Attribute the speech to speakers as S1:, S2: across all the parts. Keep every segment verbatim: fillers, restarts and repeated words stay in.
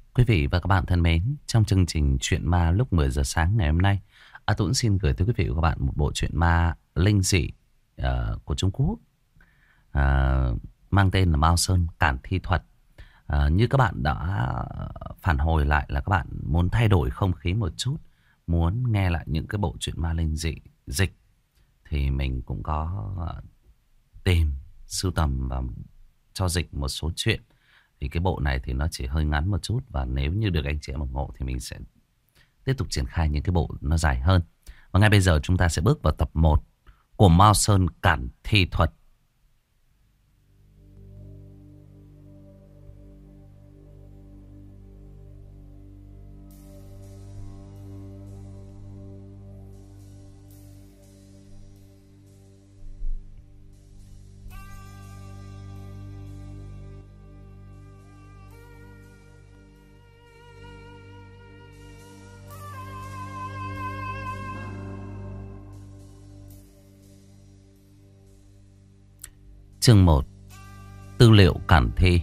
S1: Quý vị và các bạn thân mến, trong chương trình Chuyện Ma lúc mười giờ sáng ngày hôm nay, A Tuấn xin gửi tới quý vị và các bạn một bộ truyện ma linh dị uh, của Trung Quốc, uh, mang tên là Mao Sơn Cản Thi Thuật. Uh, như các bạn đã phản hồi lại là các bạn muốn thay đổi không khí một chút, muốn nghe lại những cái bộ truyện ma linh dị dịch, thì mình cũng có uh, tìm, sưu tầm và cho dịch một số chuyện. Thì cái bộ này thì nó chỉ hơi ngắn một chút, và nếu như được anh chị em ủng hộ thì mình sẽ tiếp tục triển khai những cái bộ nó dài hơn. Và ngay bây giờ chúng ta sẽ bước vào tập một của Mao Sơn Cản Thi Thuật. Chương một. Tư liệu cản thi.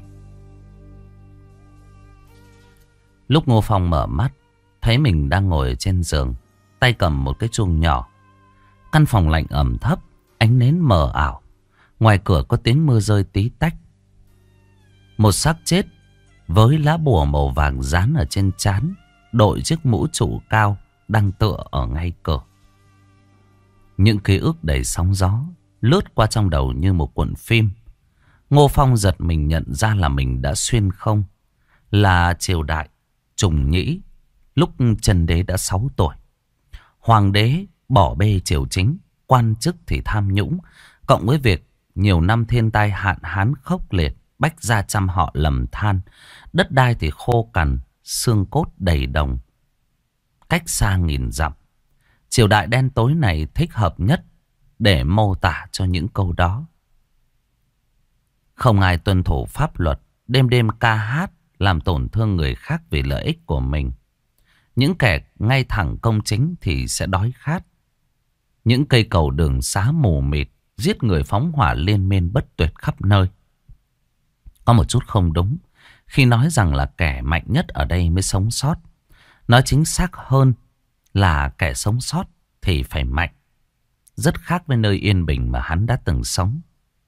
S1: Lúc Ngô Phong mở mắt, thấy mình đang ngồi trên giường, tay cầm một cái chuông nhỏ. Căn phòng lạnh ẩm thấp, ánh nến mờ ảo. Ngoài cửa có tiếng mưa rơi tí tách. Một xác chết với lá bùa màu vàng dán ở trên trán, đội chiếc mũ trụ cao đang tựa ở ngay cửa. Những ký ức đầy sóng gió lướt qua trong đầu như một cuộn phim. Ngô Phong giật mình nhận ra là mình đã xuyên không. Là triều đại Trùng Nhĩ, lúc Trần Đế đã sáu tuổi. Hoàng đế bỏ bê triều chính, quan chức thì tham nhũng, cộng với việc nhiều năm thiên tai hạn hán khốc liệt, bách gia trăm họ lầm than, đất đai thì khô cằn, xương cốt đầy đồng. Cách xa nghìn dặm, triều đại đen tối này thích hợp nhất để mô tả cho những câu đó. Không ai tuân thủ pháp luật, đêm đêm ca hát, làm tổn thương người khác vì lợi ích của mình. Những kẻ ngay thẳng công chính thì sẽ đói khát. Những cây cầu đường xá mù mịt, giết người phóng hỏa liên miên bất tuyệt khắp nơi. Có một chút không đúng khi nói rằng là kẻ mạnh nhất ở đây mới sống sót. Nói chính xác hơn là kẻ sống sót thì phải mạnh. Rất khác với nơi yên bình mà hắn đã từng sống.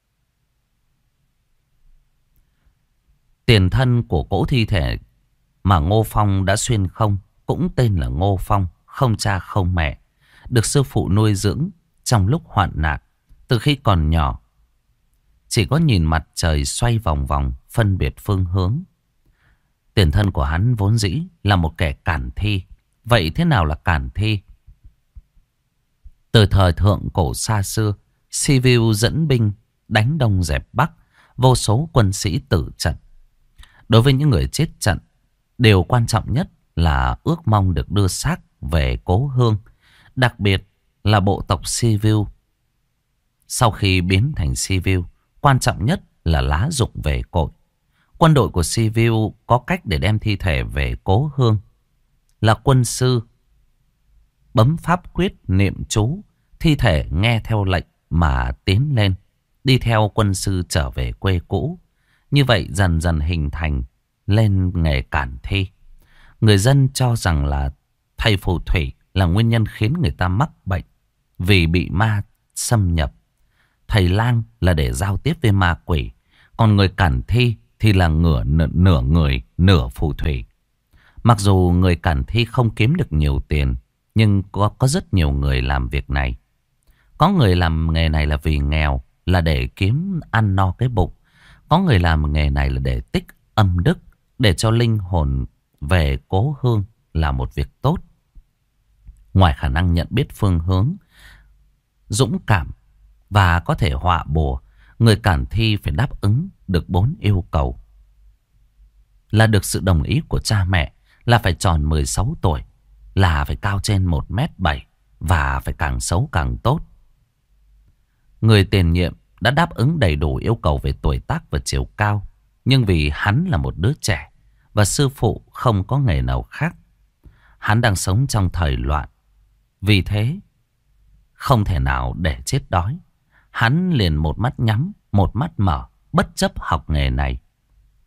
S1: Tiền thân của cỗ thi thể mà Ngô Phong đã xuyên không cũng tên là Ngô Phong, không cha không mẹ, được sư phụ nuôi dưỡng trong lúc hoạn nạn. Từ khi còn nhỏ, chỉ có nhìn mặt trời xoay vòng vòng phân biệt phương hướng. Tiền thân của hắn vốn dĩ là một kẻ cản thi. Vậy thế nào là cản thi? Từ thời thượng cổ xa xưa, Sibiu dẫn binh đánh đông dẹp bắc, vô số quân sĩ tử trận. Đối với những người chết trận, điều quan trọng nhất là ước mong được đưa xác về cố hương, đặc biệt là bộ tộc Sibiu. Sau khi biến thành Sibiu, quan trọng nhất là lá rụng về cội. Quân đội của Sibiu có cách để đem thi thể về cố hương. Là quân sư bấm pháp quyết niệm chú, thi thể nghe theo lệnh mà tiến lên, đi theo quân sư trở về quê cũ. Như vậy dần dần hình thành lên nghề cản thi. Người dân cho rằng là thầy phù thủy là nguyên nhân khiến người ta mắc bệnh vì bị ma xâm nhập. Thầy lang là để giao tiếp với ma quỷ, còn người cản thi thì là nửa, nửa người nửa phù thủy. Mặc dù người cản thi không kiếm được nhiều tiền, nhưng có, có rất nhiều người làm việc này. Có người làm nghề này là vì nghèo, là để kiếm ăn no cái bụng. Có người làm nghề này là để tích âm đức, để cho linh hồn về cố hương là một việc tốt. Ngoài khả năng nhận biết phương hướng, dũng cảm và có thể họa bùa, người cản thi phải đáp ứng được bốn yêu cầu. Là được sự đồng ý của cha mẹ, là phải tròn mười sáu tuổi, là phải cao trên một mét bảy và phải càng xấu càng tốt. Người tiền nhiệm đã đáp ứng đầy đủ yêu cầu về tuổi tác và chiều cao, nhưng vì hắn là một đứa trẻ và sư phụ không có nghề nào khác, hắn đang sống trong thời loạn. Vì thế không thể nào để chết đói. Hắn liền một mắt nhắm, một mắt mở, bất chấp học nghề này.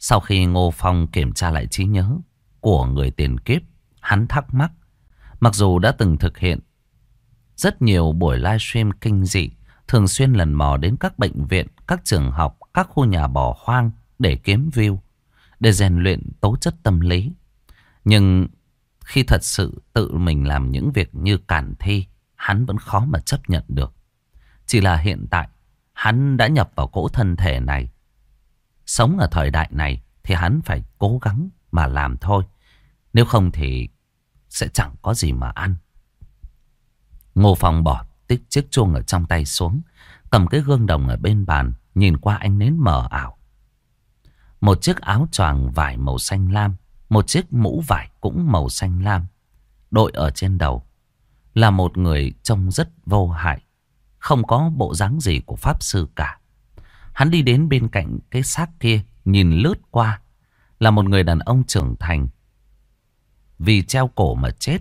S1: Sau khi Ngô Phong kiểm tra lại trí nhớ của người tiền kiếp, hắn thắc mắc. Mặc dù đã từng thực hiện rất nhiều buổi livestream kinh dị, thường xuyên lần mò đến các bệnh viện, các trường học, các khu nhà bỏ hoang để kiếm view, để rèn luyện tố chất tâm lý. Nhưng khi thật sự tự mình làm những việc như Càn Thi, hắn vẫn khó mà chấp nhận được. Chỉ là hiện tại hắn đã nhập vào cỗ thân thể này. Sống ở thời đại này thì hắn phải cố gắng mà làm thôi. Nếu không thì sẽ chẳng có gì mà ăn. Ngô Phong bỏ tích chiếc chuông ở trong tay xuống, cầm cái gương đồng ở bên bàn, nhìn qua ánh nến mờ ảo. Một chiếc áo choàng vải màu xanh lam, một chiếc mũ vải cũng màu xanh lam, đội ở trên đầu. Là một người trông rất vô hại, không có bộ dáng gì của pháp sư cả. Hắn đi đến bên cạnh cái xác kia, nhìn lướt qua. Là một người đàn ông trưởng thành, vì treo cổ mà chết.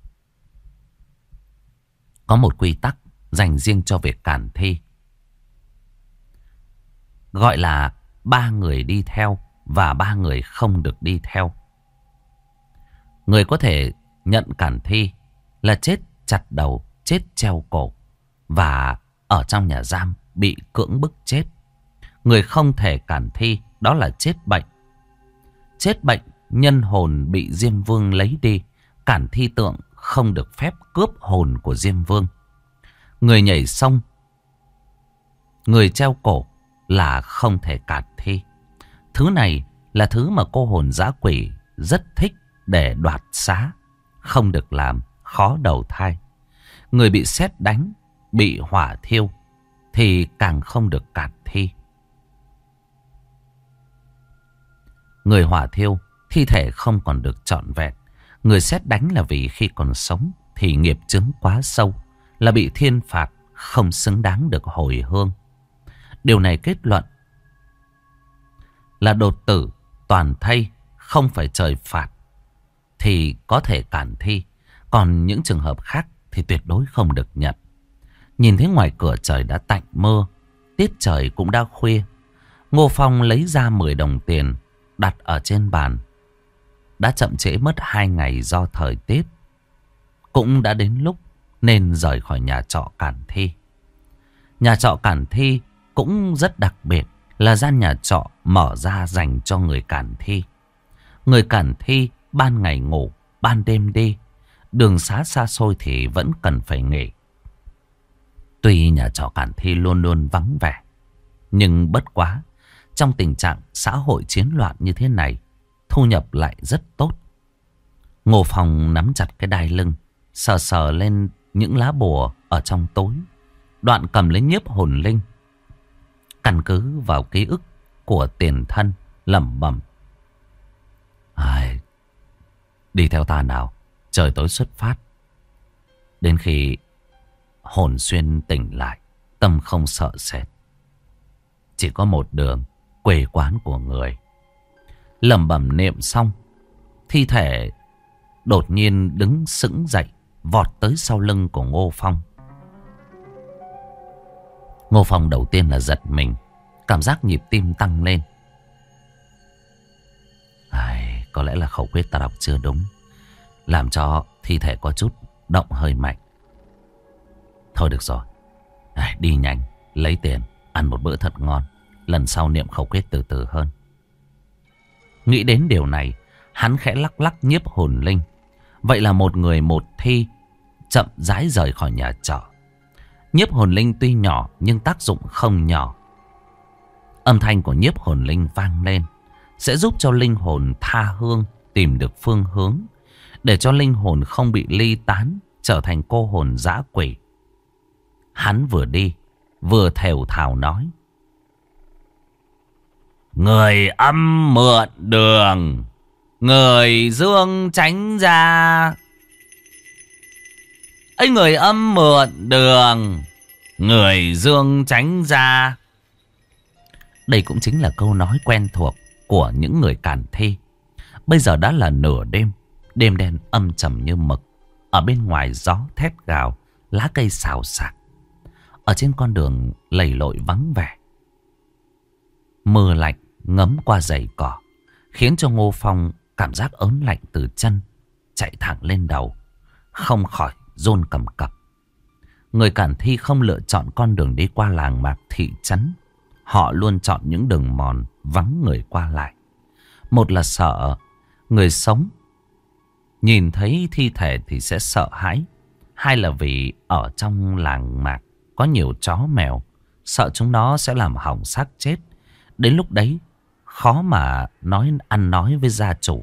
S1: Có một quy tắc dành riêng cho việc Càn Thi, gọi là ba người đi theo và ba người không được đi theo. Người có thể nhận Càn Thi là chết chặt đầu, chết treo cổ và ở trong nhà giam bị cưỡng bức chết. Người không thể Càn Thi đó là chết bệnh. Chết bệnh, nhân hồn bị Diêm Vương lấy đi. Càn Thi tượng không được phép cướp hồn của Diêm Vương. Người nhảy sông, người treo cổ là không thể Càn Thi. Thứ này là thứ mà cô hồn dã quỷ rất thích để đoạt xá. Không được làm, khó đầu thai. Người bị sét đánh, bị hỏa thiêu thì càng không được Càn Thi. Người hỏa thiêu, thi thể không còn được trọn vẹn. Người sét đánh là vì khi còn sống thì nghiệp chướng quá sâu, là bị thiên phạt, không xứng đáng được hồi hương. Điều này kết luận là đột tử, toàn thây, không phải trời phạt thì có thể Càn Thi. Còn những trường hợp khác thì tuyệt đối không được nhận. Nhìn thấy ngoài cửa trời đã tạnh mưa, tiết trời cũng đã khuya. Ngô Phong lấy ra mười đồng tiền đặt ở trên bàn. Đã chậm trễ mất hai ngày do thời tiết. Cũng đã đến lúc nên rời khỏi nhà trọ Càn Thi. Nhà trọ Càn Thi cũng rất đặc biệt, là gian nhà trọ mở ra dành cho người Càn Thi. Người Càn Thi ban ngày ngủ, ban đêm đi. Đường xá xa xôi thì vẫn cần phải nghỉ. Tuy nhà trọ Càn Thi luôn luôn vắng vẻ, nhưng bất quá, trong tình trạng xã hội chiến loạn như thế này, thu nhập lại rất tốt. Ngô Phong nắm chặt cái đai lưng, sờ sờ lên những lá bùa ở trong tối. Đoạn cầm lấy nhiếp hồn linh, căn cứ vào ký ức của tiền thân, lẩm bẩm: Ai, đi theo ta nào, trời tối xuất phát. Đến khi hồn xuyên tỉnh lại, tâm không sợ sệt. Chỉ có một đường, quê quán của người. Lẩm bẩm niệm xong, thi thể đột nhiên đứng sững dậy, vọt tới sau lưng của Ngô Phong. Ngô Phong đầu tiên là giật mình, cảm giác nhịp tim tăng lên. Ai, có lẽ là khẩu quyết ta đọc chưa đúng, làm cho thi thể có chút động hơi mạnh. Thôi được rồi, Ai, đi nhanh, lấy tiền, ăn một bữa thật ngon. Lần sau niệm khẩu quyết từ từ hơn. Nghĩ đến điều này, hắn khẽ lắc lắc nhiếp hồn linh. Vậy là một người một thi chậm rãi rời khỏi nhà trọ. Nhiếp hồn linh tuy nhỏ nhưng tác dụng không nhỏ. Âm thanh của nhiếp hồn linh vang lên sẽ giúp cho linh hồn tha hương tìm được phương hướng, để cho linh hồn không bị ly tán, trở thành cô hồn dã quỷ. Hắn vừa đi vừa thều thào nói: Người âm mượn đường, người dương tránh ra. Ấy, người âm mượn đường, người dương tránh ra. Đây cũng chính là câu nói quen thuộc của những người Càn Thi. Bây giờ đã là nửa đêm, đêm đen âm trầm như mực. Ở bên ngoài gió thét gào, lá cây xào xạc. Ở trên con đường lầy lội vắng vẻ, mưa lạnh ngấm qua giày cỏ, khiến cho Ngô Phong cảm giác ớn lạnh từ chân chạy thẳng lên đầu, không khỏi run cầm cập. Người Cản Thi không lựa chọn con đường đi qua làng mạc thị trấn. Họ luôn chọn những đường mòn vắng người qua lại. Một là sợ người sống nhìn thấy thi thể thì sẽ sợ hãi. Hai là vì ở trong làng mạc có nhiều chó mèo, sợ chúng nó sẽ làm hỏng xác chết. Đến lúc đấy khó mà nói ăn nói với gia chủ.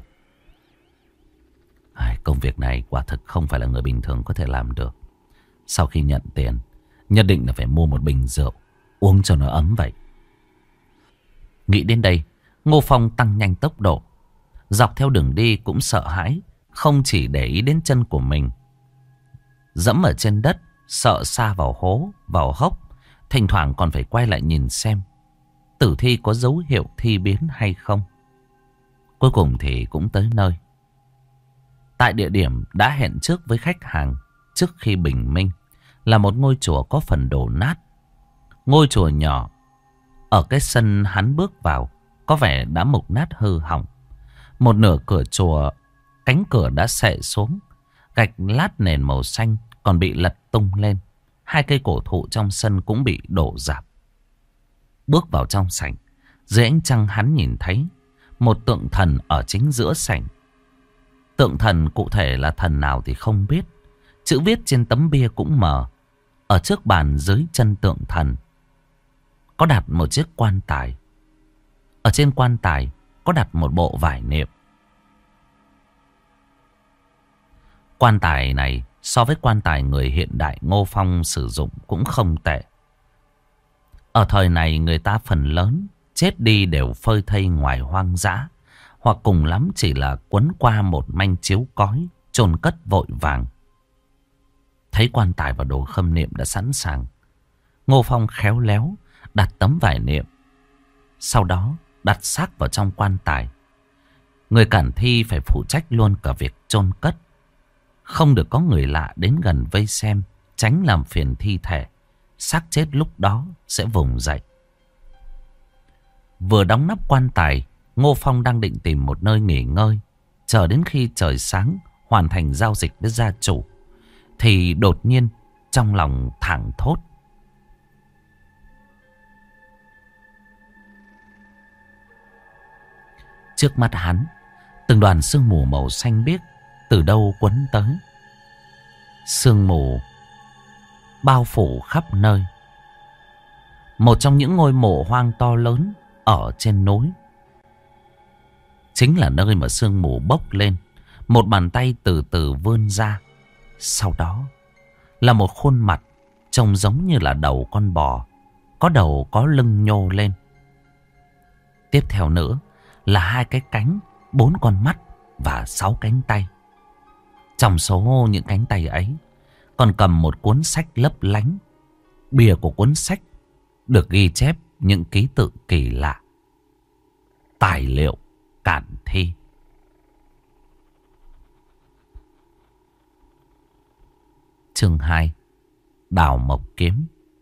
S1: Ai, công việc này quả thực không phải là người bình thường có thể làm được. Sau khi nhận tiền, nhất định là phải mua một bình rượu uống cho nó ấm vậy. Nghĩ đến đây, Ngô Phong tăng nhanh tốc độ. Dọc theo đường đi cũng sợ hãi, không chỉ để ý đến chân của mình. Dẫm ở trên đất, sợ sa vào hố, vào hốc. Thỉnh thoảng còn phải quay lại nhìn xem tử thi có dấu hiệu thi biến hay không. Cuối cùng thì cũng tới nơi. Tại địa điểm đã hẹn trước với khách hàng trước khi bình minh là một ngôi chùa có phần đổ nát. Ngôi chùa nhỏ ở cái sân hắn bước vào có vẻ đã mục nát hư hỏng. Một nửa cửa chùa, cánh cửa đã xệ xuống, gạch lát nền màu xanh còn bị lật tung lên. Hai cây cổ thụ trong sân cũng bị đổ rạp. Bước vào trong sảnh, dưới ánh trăng hắn nhìn thấy một tượng thần ở chính giữa sảnh. Tượng thần cụ thể là thần nào thì không biết. Chữ viết trên tấm bia cũng mờ. Ở trước bàn dưới chân tượng thần có đặt một chiếc quan tài. Ở trên quan tài có đặt một bộ vải niệm. Quan tài này so với quan tài người hiện đại Ngô Phong sử dụng cũng không tệ. Ở thời này người ta phần lớn chết đi đều phơi thây ngoài hoang dã, hoặc cùng lắm chỉ là quấn qua một manh chiếu cói, chôn cất vội vàng. Thấy quan tài và đồ khâm niệm đã sẵn sàng, Ngô Phong khéo léo đặt tấm vải niệm, sau đó đặt xác vào trong quan tài. Người Cản Thi phải phụ trách luôn cả việc chôn cất. Không được có người lạ đến gần vây xem, tránh làm phiền thi thể. Xác chết lúc đó sẽ vùng dậy. Vừa đóng nắp quan tài, Ngô Phong đang định tìm một nơi nghỉ ngơi, chờ đến khi trời sáng hoàn thành giao dịch với gia chủ, thì đột nhiên trong lòng thảng thốt. Trước mắt hắn, từng đoàn sương mù màu xanh biếc từ đâu quấn tới. Sương mù bao phủ khắp nơi. Một trong những ngôi mộ hoang to lớn ở trên núi chính là nơi mà sương mù bốc lên. Một bàn tay từ từ vươn ra. Sau đó là một khuôn mặt trông giống như là đầu con bò, có đầu có lưng nhô lên. Tiếp theo nữa là hai cái cánh, bốn con mắt và sáu cánh tay. Trong số những cánh tay ấy còn cầm một cuốn sách lấp lánh. Bìa của cuốn sách được ghi chép những ký tự kỳ lạ. Tài liệu Cản Thi. Chương hai. Đào mộc kiếm.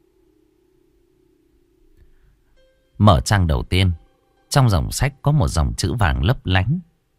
S1: Mở trang đầu tiên, trong dòng sách có một dòng chữ vàng lấp lánh.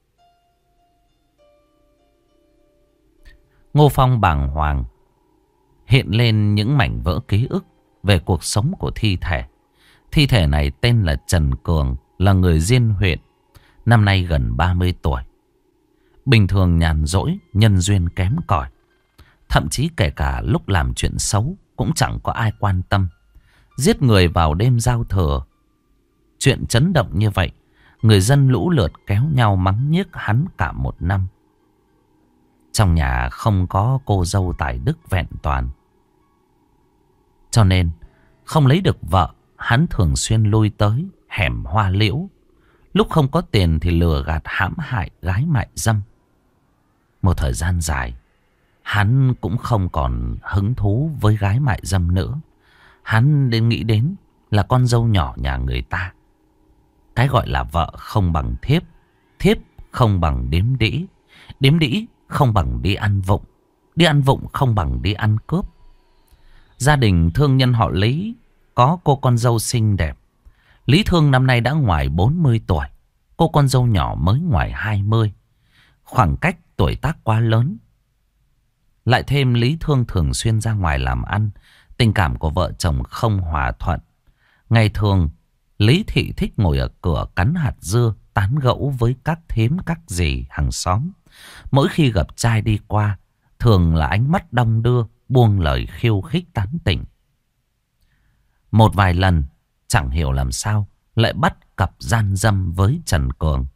S1: Ngô Phong bàng hoàng, hiện lên những mảnh vỡ ký ức về cuộc sống của thi thể. Thi thể này tên là Trần Cường, là người Diên huyện, năm nay gần ba mươi tuổi. Bình thường nhàn rỗi, nhân duyên kém cỏi. Thậm chí kể cả lúc làm chuyện xấu cũng chẳng có ai quan tâm. Giết người vào đêm giao thừa, chuyện chấn động như vậy, người dân lũ lượt kéo nhau mắng nhiếc hắn cả một năm. Trong nhà không có cô dâu tài đức vẹn toàn, cho nên không lấy được vợ, hắn thường xuyên lui tới hẻm Hoa Liễu. Lúc không có tiền thì lừa gạt hãm hại gái mại dâm. Một thời gian dài, hắn cũng không còn hứng thú với gái mại dâm nữa. Hắn đến nghĩ đến là con dâu nhỏ nhà người ta. Cái gọi là vợ không bằng thiếp, thiếp không bằng điếm đĩ, điếm đĩ không bằng đi ăn vụng, đi ăn vụng không bằng đi ăn cướp. Gia đình thương nhân họ Lý có cô con dâu xinh đẹp. Lý Thương năm nay đã ngoài bốn mươi tuổi. Cô con dâu nhỏ mới ngoài hai mươi. Khoảng cách tuổi tác quá lớn. Lại thêm Lý Thương thường xuyên ra ngoài làm ăn. Tình cảm của vợ chồng không hòa thuận. Ngày thường Lý Thị thích ngồi ở cửa cắn hạt dưa, tán gẫu với các thím các dì hàng xóm. Mỗi khi gặp trai đi qua, thường là ánh mắt đong đưa, buông lời khiêu khích tán tỉnh. Một vài lần, chẳng hiểu làm sao, lại bắt cặp gian dâm với Trần Cường.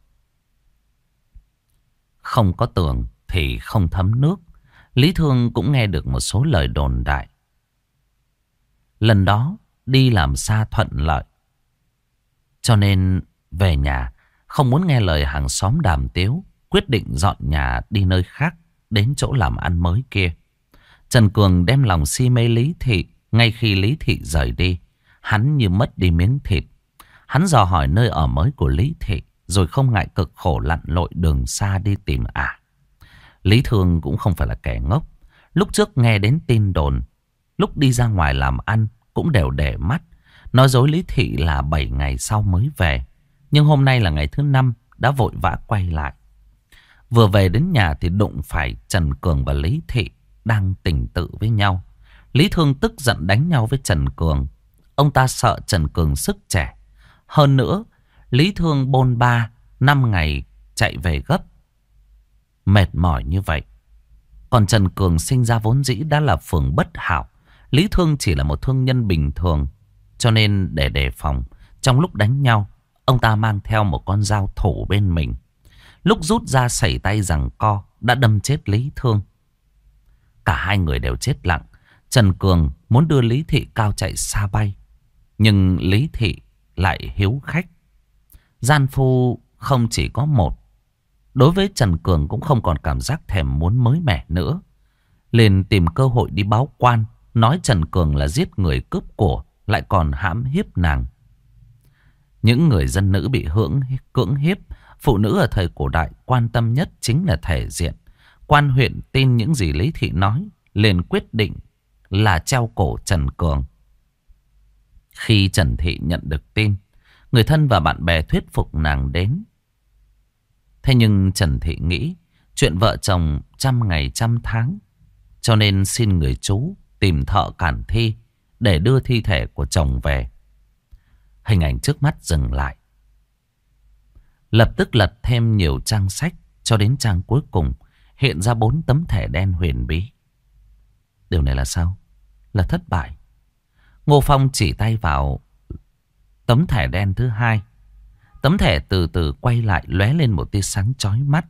S1: Không có tường thì không thấm nước. Lý Thương cũng nghe được một số lời đồn đại. Lần đó, đi làm xa thuận lợi. Cho nên về nhà, không muốn nghe lời hàng xóm đàm tiếu, quyết định dọn nhà đi nơi khác, đến chỗ làm ăn mới kia. Trần Cường đem lòng si mê Lý Thị. Ngay khi Lý Thị rời đi, hắn như mất đi miếng thịt. Hắn dò hỏi nơi ở mới của Lý Thị, rồi không ngại cực khổ lặn lội đường xa đi tìm ả. Lý Thương cũng không phải là kẻ ngốc. Lúc trước nghe đến tin đồn, lúc đi ra ngoài làm ăn cũng đều để mắt. Nói dối Lý Thị là bảy ngày sau mới về. Nhưng hôm nay là ngày thứ năm, đã vội vã quay lại. Vừa về đến nhà thì đụng phải Trần Cường và Lý Thị đang tình tự với nhau. Lý Thương tức giận đánh nhau với Trần Cường. Ông ta sợ Trần Cường sức trẻ. Hơn nữa, Lý Thương bôn ba, năm ngày chạy về gấp. Mệt mỏi như vậy. Còn Trần Cường sinh ra vốn dĩ đã là phường bất hảo. Lý Thương chỉ là một thương nhân bình thường. Cho nên để đề phòng, trong lúc đánh nhau, ông ta mang theo một con dao thủ bên mình. Lúc rút ra sẩy tay giằng co, đã đâm chết Lý Thương. Cả hai người đều chết lặng. Trần Cường muốn đưa Lý Thị cao chạy xa bay. Nhưng Lý Thị lại hiếu khách. Gian phu không chỉ có một. Đối với Trần Cường cũng không còn cảm giác thèm muốn mới mẻ nữa. Liền tìm cơ hội đi báo quan, nói Trần Cường là giết người cướp của, lại còn hãm hiếp nàng. Những người dân nữ bị hưởng cưỡng hiếp, phụ nữ ở thời cổ đại quan tâm nhất chính là thể diện. Quan huyện tin những gì Lý Thị nói, liền quyết định là treo cổ Trần Cường. Khi Trần Thị nhận được tin, người thân và bạn bè thuyết phục nàng đến. Thế nhưng Trần Thị nghĩ chuyện vợ chồng trăm ngày trăm tháng, cho nên xin người chú tìm thợ cản thi để đưa thi thể của chồng về. Hình ảnh trước mắt dừng lại. Lập tức lật thêm nhiều trang sách, cho đến trang cuối cùng hiện ra bốn tấm thẻ đen huyền bí. Điều này là sao? Là thất bại. Ngô Phong chỉ tay vào tấm thẻ đen thứ hai. Tấm thẻ từ từ quay lại, lóe lên một tia sáng chói mắt.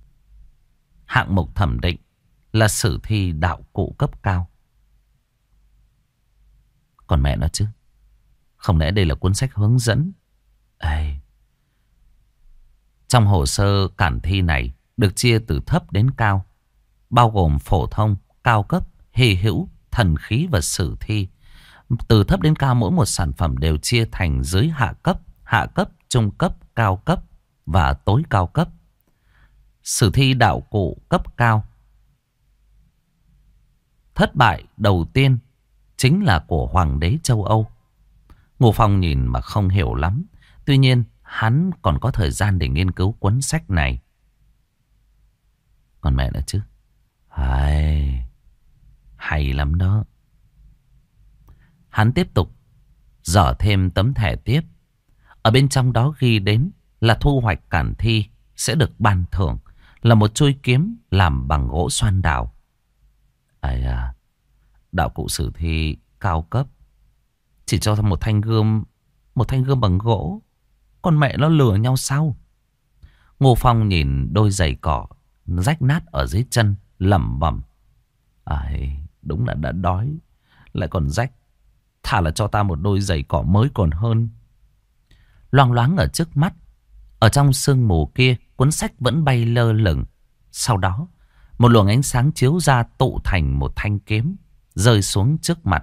S1: Hạng mục thẩm định là sử thi đạo cụ cấp cao. Còn mẹ nó chứ, không lẽ đây là cuốn sách hướng dẫn? Ê. Trong hồ sơ cản thi này được chia từ thấp đến cao, bao gồm phổ thông, cao cấp, hy hữu, thần khí và sử thi. Từ thấp đến cao, mỗi một sản phẩm đều chia thành dưới hạ cấp, hạ cấp, trung cấp, cao cấp và tối cao cấp. Sử thi đạo cụ cấp cao thất bại đầu tiên chính là của Hoàng đế châu Âu. Ngô Phong nhìn mà không hiểu lắm. Tuy nhiên hắn còn có thời gian để nghiên cứu cuốn sách này. Còn mẹ nữa chứ. Hay, hay lắm đó. Hắn tiếp tục dở thêm tấm thẻ tiếp. Ở bên trong đó ghi đến là thu hoạch cản thi sẽ được ban thưởng là một chuôi kiếm làm bằng gỗ xoan đào. Ây à, đạo cụ sử thi cao cấp chỉ cho một thanh gươm, một thanh gươm bằng gỗ. Con mẹ nó lừa nhau sao? Ngô Phong nhìn đôi giày cỏ rách nát ở dưới chân, lẩm bẩm. Ai, đúng là đã đói lại còn rách. Thà là cho ta một đôi giày cỏ mới còn hơn. Loang loáng ở trước mắt, ở trong sương mù kia, cuốn sách vẫn bay lơ lửng. Sau đó, một luồng ánh sáng chiếu ra, tụ thành một thanh kiếm rơi xuống trước mặt.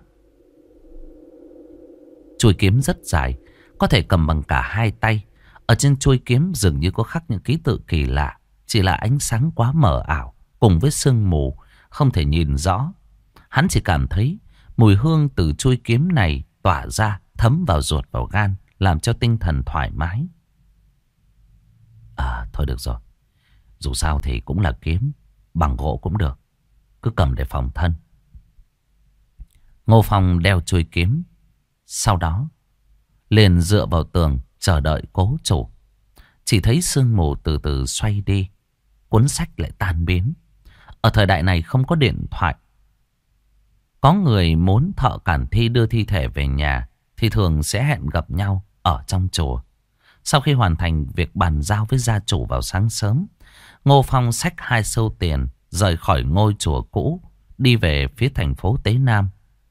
S1: Chuôi kiếm rất dài, có thể cầm bằng cả hai tay. Ở trên chuôi kiếm dường như có khắc những ký tự kỳ lạ. Chỉ là ánh sáng quá mờ ảo, cùng với sương mù không thể nhìn rõ. Hắn chỉ cảm thấy mùi hương từ chuôi kiếm này tỏa ra, thấm vào ruột vào gan, làm cho tinh thần thoải mái. À thôi được rồi. Dù sao thì cũng là kiếm. Bằng gỗ cũng được. Cứ cầm để phòng thân. Ngô Phong đeo chuôi kiếm. Sau đó liền dựa vào tường chờ đợi cố chủ. Chỉ thấy sương mù từ từ xoay đi. Cuốn sách lại tan biến. Ở thời đại này không có điện thoại. Có người muốn thợ cản thi đưa thi thể về nhà thì thường sẽ hẹn gặp nhau ở trong chùa. Sau khi hoàn thành việc bàn giao với gia chủ vào sáng sớm, Ngô Phong xách hai sâu tiền rời khỏi ngôi chùa cũ, đi về phía thành phố Tế Nam.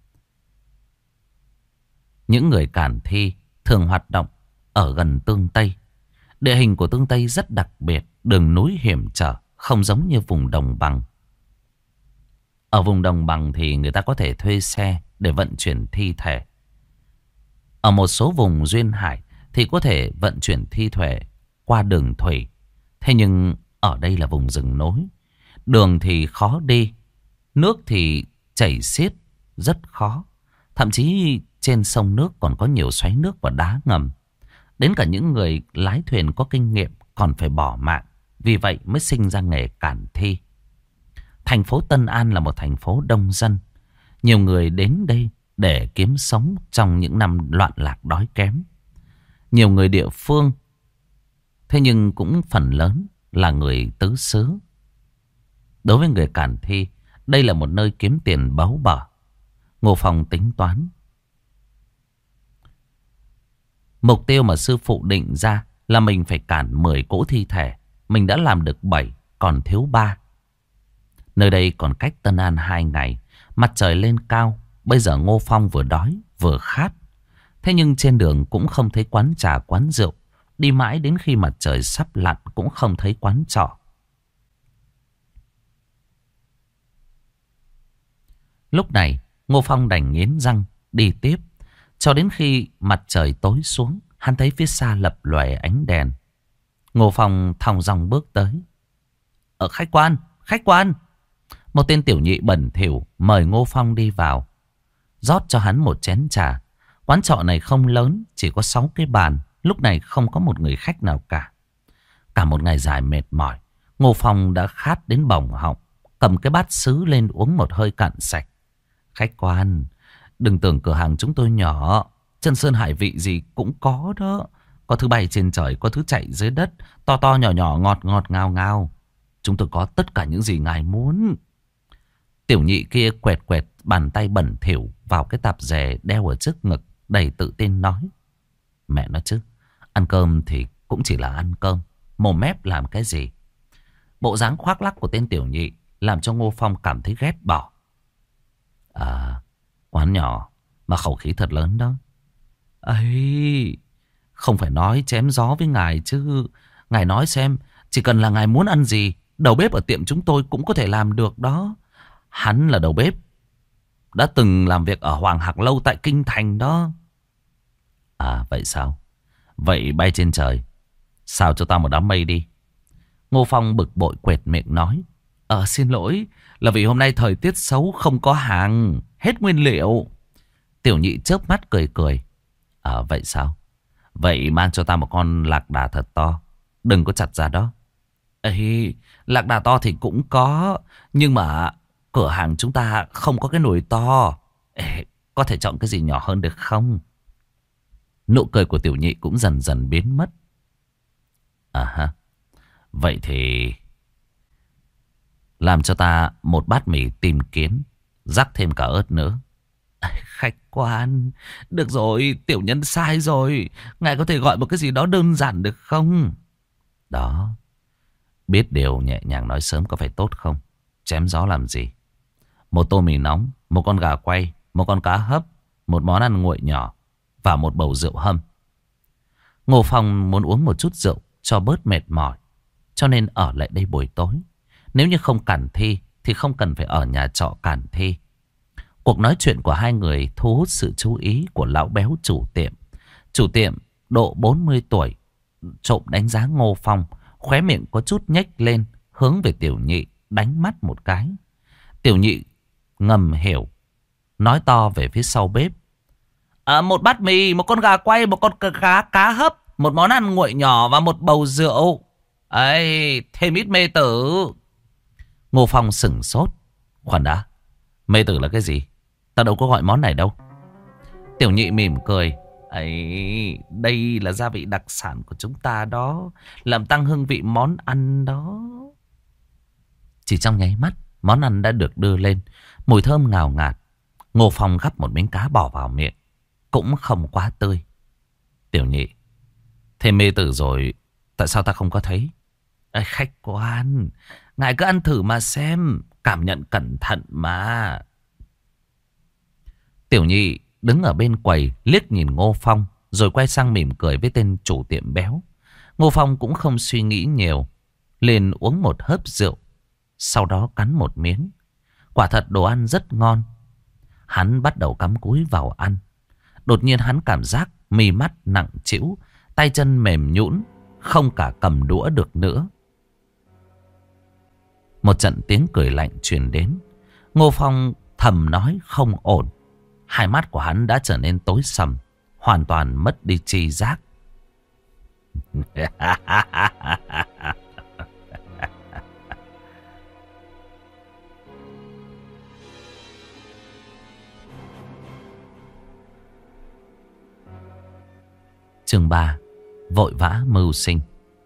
S1: Những người cản thi thường hoạt động ở gần Tương Tây. Địa hình của Tương Tây rất đặc biệt, đường núi hiểm trở, không giống như vùng đồng bằng. Ở vùng đồng bằng thì người ta có thể thuê xe để vận chuyển thi thể. Ở một số vùng duyên hải thì có thể vận chuyển thi thể qua đường thủy. Thế nhưng ở đây là vùng rừng núi. Đường thì khó đi. Nước thì chảy xiết rất khó. Thậm chí trên sông nước còn có nhiều xoáy nước và đá ngầm. Đến cả những người lái thuyền có kinh nghiệm còn phải bỏ mạng. Vì vậy mới sinh ra nghề cản thi. Thành phố Tân An là một thành phố đông dân. Nhiều người đến đây để kiếm sống trong những năm loạn lạc đói kém. Nhiều người địa phương, thế nhưng cũng phần lớn là người tứ xứ. Đối với người cản thi, đây là một nơi kiếm tiền báu bở. Ngô Phong tính toán. Mục tiêu mà sư phụ định ra là mình phải cản mười cỗ thi thể. Mình đã làm được bảy, còn thiếu ba. Nơi đây còn cách Tân An hai ngày. Mặt trời lên cao. Bây giờ Ngô Phong vừa đói vừa khát. Thế nhưng trên đường cũng không thấy quán trà quán rượu. Đi mãi đến khi mặt trời sắp lặn cũng không thấy quán trọ. Lúc này Ngô Phong đành nghiến răng đi tiếp. Cho đến khi mặt trời tối xuống, hắn thấy phía xa lập lòe ánh đèn. Ngô Phong thong dong bước tới. Ở khách quan, khách quan. Một tên tiểu nhị bẩn thỉu mời Ngô Phong đi vào. Rót cho hắn một chén trà. Quán trọ này không lớn, chỉ có sáu cái bàn. Lúc này không có một người khách nào cả. Cả một ngày dài mệt mỏi, Ngô Phong đã khát đến bỏng họng. Cầm cái bát sứ lên uống một hơi cạn sạch. Khách quan, đừng tưởng cửa hàng chúng tôi nhỏ. Chân sơn hải vị gì cũng có đó. Có thứ bay trên trời, có thứ chạy dưới đất. To to nhỏ nhỏ, ngọt ngọt ngào ngào. Chúng tôi có tất cả những gì ngài muốn. Tiểu nhị kia quẹt quẹt bàn tay bẩn thỉu vào cái tạp dề đeo ở trước ngực, đầy tự tin nói. Mẹ nói chứ, ăn cơm thì cũng chỉ là ăn cơm. Mồm mép làm cái gì? Bộ dáng khoác lác của tên tiểu nhị làm cho Ngô Phong cảm thấy ghét bỏ. À, quán nhỏ mà khẩu khí thật lớn đó. Ấy, không phải nói chém gió với ngài chứ. Ngài nói xem, chỉ cần là ngài muốn ăn gì, đầu bếp ở tiệm chúng tôi cũng có thể làm được đó. Hắn là đầu bếp, đã từng làm việc ở Hoàng Hạc Lâu tại Kinh Thành đó. À vậy sao? Vậy bay trên trời, sao cho tao một đám mây đi. Ngô Phong bực bội quệt miệng nói. Ờ xin lỗi, là vì hôm nay thời tiết xấu, không có hàng, hết nguyên liệu. Tiểu nhị chớp mắt cười cười. Ờ vậy sao? Vậy mang cho tao một con lạc đà thật to, đừng có chặt ra đó. Ê, lạc đà to thì cũng có, nhưng mà cửa hàng chúng ta không có cái nồi to. Ê, có thể chọn cái gì nhỏ hơn được không? Nụ cười của tiểu nhị cũng dần dần biến mất. À ha, vậy thì làm cho ta một bát mì tìm kiến, rắc thêm cả ớt nữa. Khách quan, được rồi, tiểu nhân sai rồi. Ngài có thể gọi một cái gì đó đơn giản được không? Đó, biết điều nhẹ nhàng nói sớm có phải tốt không? Chém gió làm gì? Một tô mì nóng, một con gà quay, một con cá hấp, một món ăn nguội nhỏ và một bầu rượu hâm. Ngô Phong muốn uống một chút rượu cho bớt mệt mỏi, cho nên ở lại đây buổi tối. Nếu như không cản thi thì không cần phải ở nhà trọ cản thi. Cuộc nói chuyện của hai người thu hút sự chú ý của lão béo chủ tiệm. Chủ tiệm độ bốn mươi tuổi, trộm đánh giá Ngô Phong, khóe miệng có chút nhếch lên, hướng về tiểu nhị đánh mắt một cái. Tiểu nhị ngầm hiểu, nói to về phía sau bếp. À, một bát mì, một con gà quay, một con cá cá hấp, một món ăn nguội nhỏ và một bầu rượu. Ấy, thêm ít mê tử. Ngô Phong sửng sốt. Khoan đã, mê tử là cái gì? Ta đâu có gọi món này đâu. Tiểu Nhị mỉm cười. Ấy, đây là gia vị đặc sản của chúng ta đó, làm tăng hương vị món ăn đó. Chỉ trong nháy mắt, món ăn đã được đưa lên. Mùi thơm ngào ngạt. Ngô Phong gắp một miếng cá bỏ vào miệng. Cũng không quá tươi. Tiểu Nhị, thêm mê tử rồi, tại sao ta không có thấy? Ê, khách quan, ngài cứ ăn thử mà xem, cảm nhận cẩn thận mà. Tiểu Nhị đứng ở bên quầy liếc nhìn Ngô Phong, rồi quay sang mỉm cười với tên chủ tiệm béo. Ngô Phong cũng không suy nghĩ nhiều, liền uống một hớp rượu, sau đó cắn một miếng. Quả thật đồ ăn rất ngon. Hắn bắt đầu cắm cúi vào ăn. Đột nhiên hắn cảm giác mi mắt nặng trĩu, tay chân mềm nhũn, không cả cầm đũa được nữa. Một trận tiếng cười lạnh truyền đến. Ngô Phong thầm nói không ổn. Hai mắt của hắn đã trở nên tối sầm, hoàn toàn mất đi tri giác. Chương ba. Vội vã mưu sinh.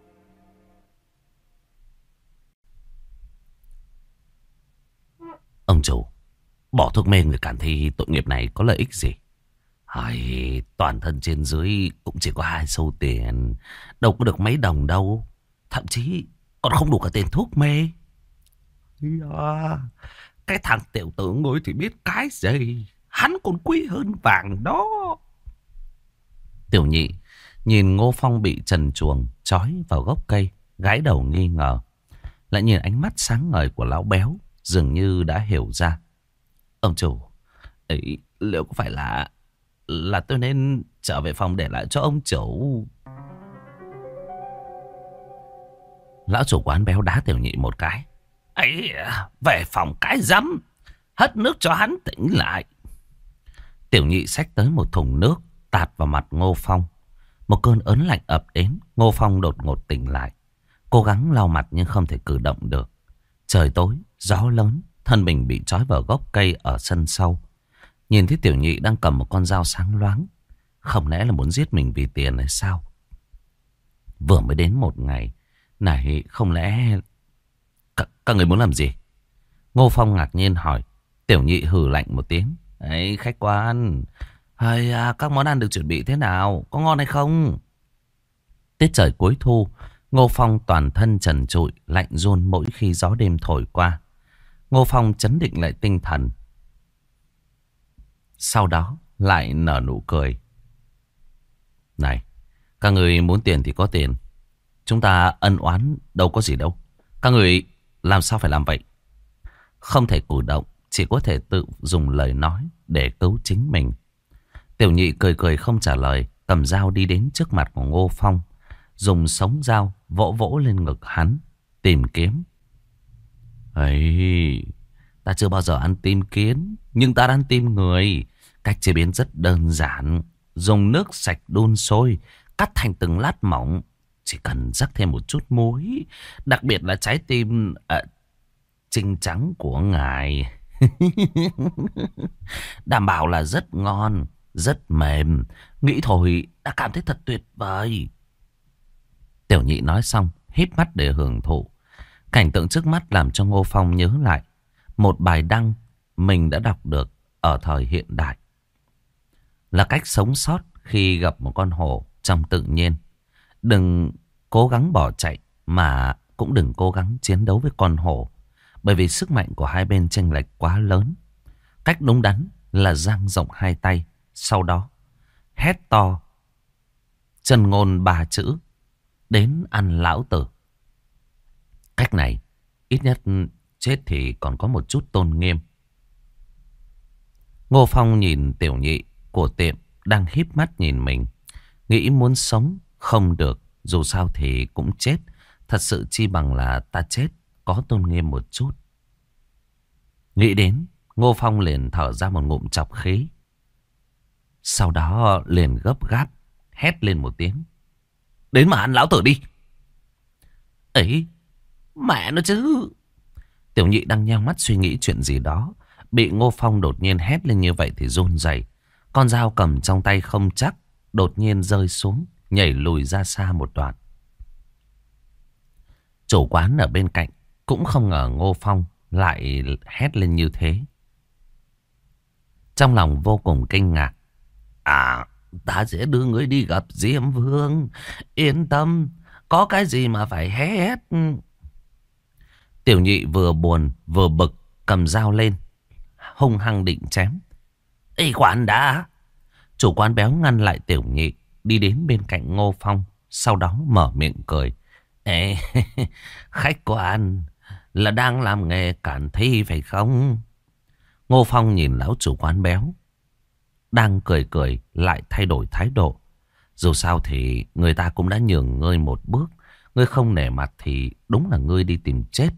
S1: Ông chủ, bỏ thuốc mê người cản thi tội nghiệp này có lợi ích gì? Hay, toàn thân trên dưới cũng chỉ có hai xu tiền, đâu có được mấy đồng đâu. Thậm chí còn không đủ cả tiền thuốc mê. À, cái thằng tiểu tử ngươi thì biết cái gì? Hắn còn quý hơn vàng đó. Tiểu Nhị nhìn Ngô Phong bị trần truồng trói vào gốc cây, gãi đầu nghi ngờ. Lại nhìn ánh mắt sáng ngời của lão béo, dường như đã hiểu ra. Ông chủ, ấy, liệu có phải là Là tôi nên trở về phòng để lại cho ông chủ? Lão chủ quán béo đá Tiểu Nhị một cái. Ấy, về phòng cái rắm, hất nước cho hắn tỉnh lại. Tiểu Nhị xách tới một thùng nước, tạt vào mặt Ngô Phong. Một cơn ớn lạnh ập đến. Ngô Phong đột ngột tỉnh lại, cố gắng lau mặt nhưng không thể cử động được. Trời tối, gió lớn, thân mình bị trói vào gốc cây ở sân sau. Nhìn thấy Tiểu Nhị đang cầm một con dao sáng loáng. Không lẽ là muốn giết mình vì tiền hay sao? Vừa mới đến một ngày. Này, không lẽ C các người muốn làm gì? Ngô Phong ngạc nhiên hỏi. Tiểu Nhị hừ lạnh một tiếng. Ấy, khách quan, hay à, các món ăn được chuẩn bị thế nào? Có ngon hay không? Tiết trời cuối thu, Ngô Phong toàn thân trần trụi, lạnh run mỗi khi gió đêm thổi qua. Ngô Phong trấn định lại tinh thần. Sau đó lại nở nụ cười. Này, các người muốn tiền thì có tiền. Chúng ta ân oán đâu có gì đâu. Các người làm sao phải làm vậy? Không thể cử động, chỉ có thể tự dùng lời nói để cứu chính mình. Tiểu Nhị cười cười không trả lời, cầm dao đi đến trước mặt của Ngô Phong, dùng sống dao vỗ vỗ lên ngực hắn, tìm kiếm. Ấy, ta chưa bao giờ ăn tim kiến, nhưng ta ăn tim người. Cách chế biến rất đơn giản. Dùng nước sạch đun sôi, cắt thành từng lát mỏng. Chỉ cần rắc thêm một chút muối, đặc biệt là trái tim à, trinh trắng của ngài. Đảm bảo là rất ngon, rất mềm. Nghĩ thôi đã cảm thấy thật tuyệt vời. Tiểu Nhị nói xong, híp mắt để hưởng thụ. Cảnh tượng trước mắt làm cho Ngô Phong nhớ lại một bài đăng mình đã đọc được ở thời hiện đại. Là cách sống sót khi gặp một con hổ trong tự nhiên. Đừng cố gắng bỏ chạy, mà cũng đừng cố gắng chiến đấu với con hổ, bởi vì sức mạnh của hai bên chênh lệch quá lớn. Cách đúng đắn là dang rộng hai tay, sau đó hét to chân ngôn ba chữ: đến ăn lão tử. Cách này ít nhất chết thì còn có một chút tôn nghiêm. Ngô Phong nhìn Tiểu Nhị của tiệm đang híp mắt nhìn mình, nghĩ muốn sống không được, dù sao thì cũng chết. Thật sự chi bằng là ta chết có tôn nghiêm một chút. Nghĩ đến, Ngô Phong liền thở ra một ngụm trọc khí. Sau đó liền gấp gáp hét lên một tiếng: đến mà ăn lão tử đi. Ấy, mẹ nó chứ. Tiểu Nhị đang nheo mắt suy nghĩ chuyện gì đó, bị Ngô Phong đột nhiên hét lên như vậy thì run rẩy. Con dao cầm trong tay không chắc, đột nhiên rơi xuống, nhảy lùi ra xa một đoạn. Chủ quán ở bên cạnh cũng không ngờ Ngô Phong lại hét lên như thế. Trong lòng vô cùng kinh ngạc. À, ta sẽ đưa ngươi đi gặp Diêm Vương. Yên tâm, có cái gì mà phải hét. Tiểu Nhị vừa buồn vừa bực, cầm dao lên, hung hăng định chém. Ê quản đã. Chủ quán béo ngăn lại Tiểu Nhị, đi đến bên cạnh Ngô Phong, sau đó mở miệng cười. Ê, khách quan là đang làm nghề cản thi phải không? Ngô Phong nhìn lão chủ quán béo, đang cười cười lại thay đổi thái độ. Dù sao thì người ta cũng đã nhường ngươi một bước. Ngươi không nể mặt thì đúng là ngươi đi tìm chết.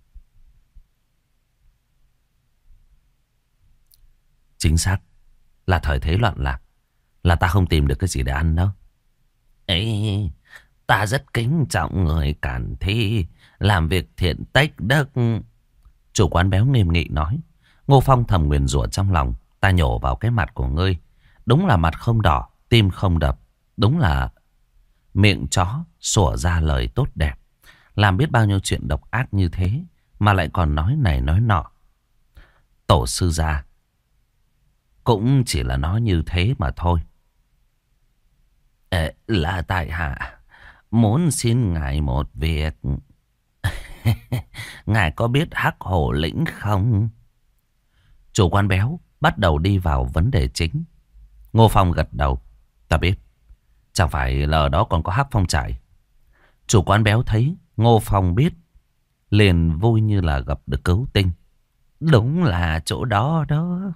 S1: Chính xác là thời thế loạn lạc, là ta không tìm được cái gì để ăn đâu. Ê, ta rất kính trọng người cản thi, làm việc thiện tích đức. Chủ quán béo nghiêm nghị nói. Ngô Phong thầm nguyền rủa trong lòng. Ta nhổ vào cái mặt của ngươi, đúng là mặt không đỏ, tim không đập. Đúng là miệng chó sủa ra lời tốt đẹp. Làm biết bao nhiêu chuyện độc ác như thế mà lại còn nói này nói nọ. Tổ sư gia cũng chỉ là nói như thế mà thôi. Ê, là tại hạ muốn xin ngài một việc. Ngài có biết Hắc Hổ Lĩnh không? Chủ quán béo bắt đầu đi vào vấn đề chính. Ngô Phong gật đầu. Ta biết. Chẳng phải là ở đó còn có Hắc Phong trại? Chủ quán béo thấy Ngô Phong biết, liền vui như là gặp được cứu tinh. Đúng là chỗ đó đó.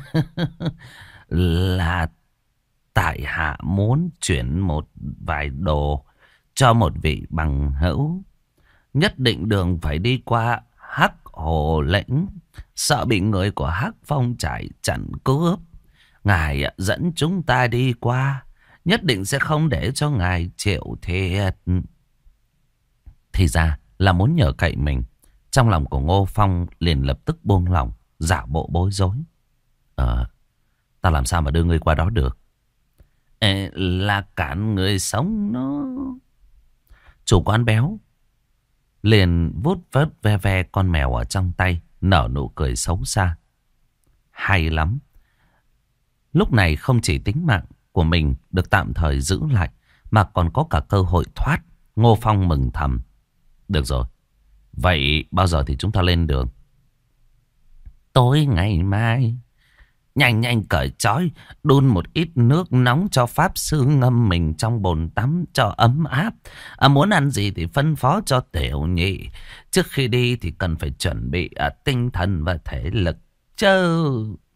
S1: Là tại hạ muốn chuyển một vài đồ cho một vị bằng hữu. Nhất định đường phải đi qua Hắc Hồ Lĩnh, sợ bị người của Hắc Phong trại chặn cướp. Ngài dẫn chúng ta đi qua, nhất định sẽ không để cho ngài chịu thiệt. Thì ra là muốn nhờ cậy mình. Trong lòng của Ngô Phong liền lập tức buông lòng, giả bộ bối rối. Ờ, ta làm sao mà đưa ngươi qua đó được? Ê, là cản người sống nó. Chủ quán béo liền vuốt vớt ve ve con mèo ở trong tay, nở nụ cười xấu xa. Hay lắm. Lúc này không chỉ tính mạng của mình được tạm thời giữ lại, mà còn có cả cơ hội thoát. Ngô Phong mừng thầm. Được rồi, vậy bao giờ thì chúng ta lên đường? Tối ngày mai. Nhanh nhanh cởi trói, đun một ít nước nóng cho pháp sư ngâm mình trong bồn tắm cho ấm áp. À, muốn ăn gì thì phân phó cho Tiểu Nhị. Trước khi đi thì cần phải chuẩn bị à, tinh thần và thể lực chứ.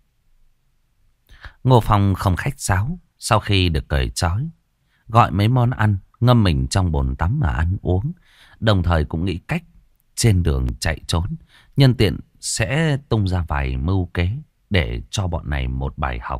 S1: Ngô Phong không khách sáo. Sau khi được cởi trói, gọi mấy món ăn, ngâm mình trong bồn tắm mà ăn uống. Đồng thời cũng nghĩ cách trên đường chạy trốn, nhân tiện sẽ tung ra vài mưu kế để cho bọn này một bài học.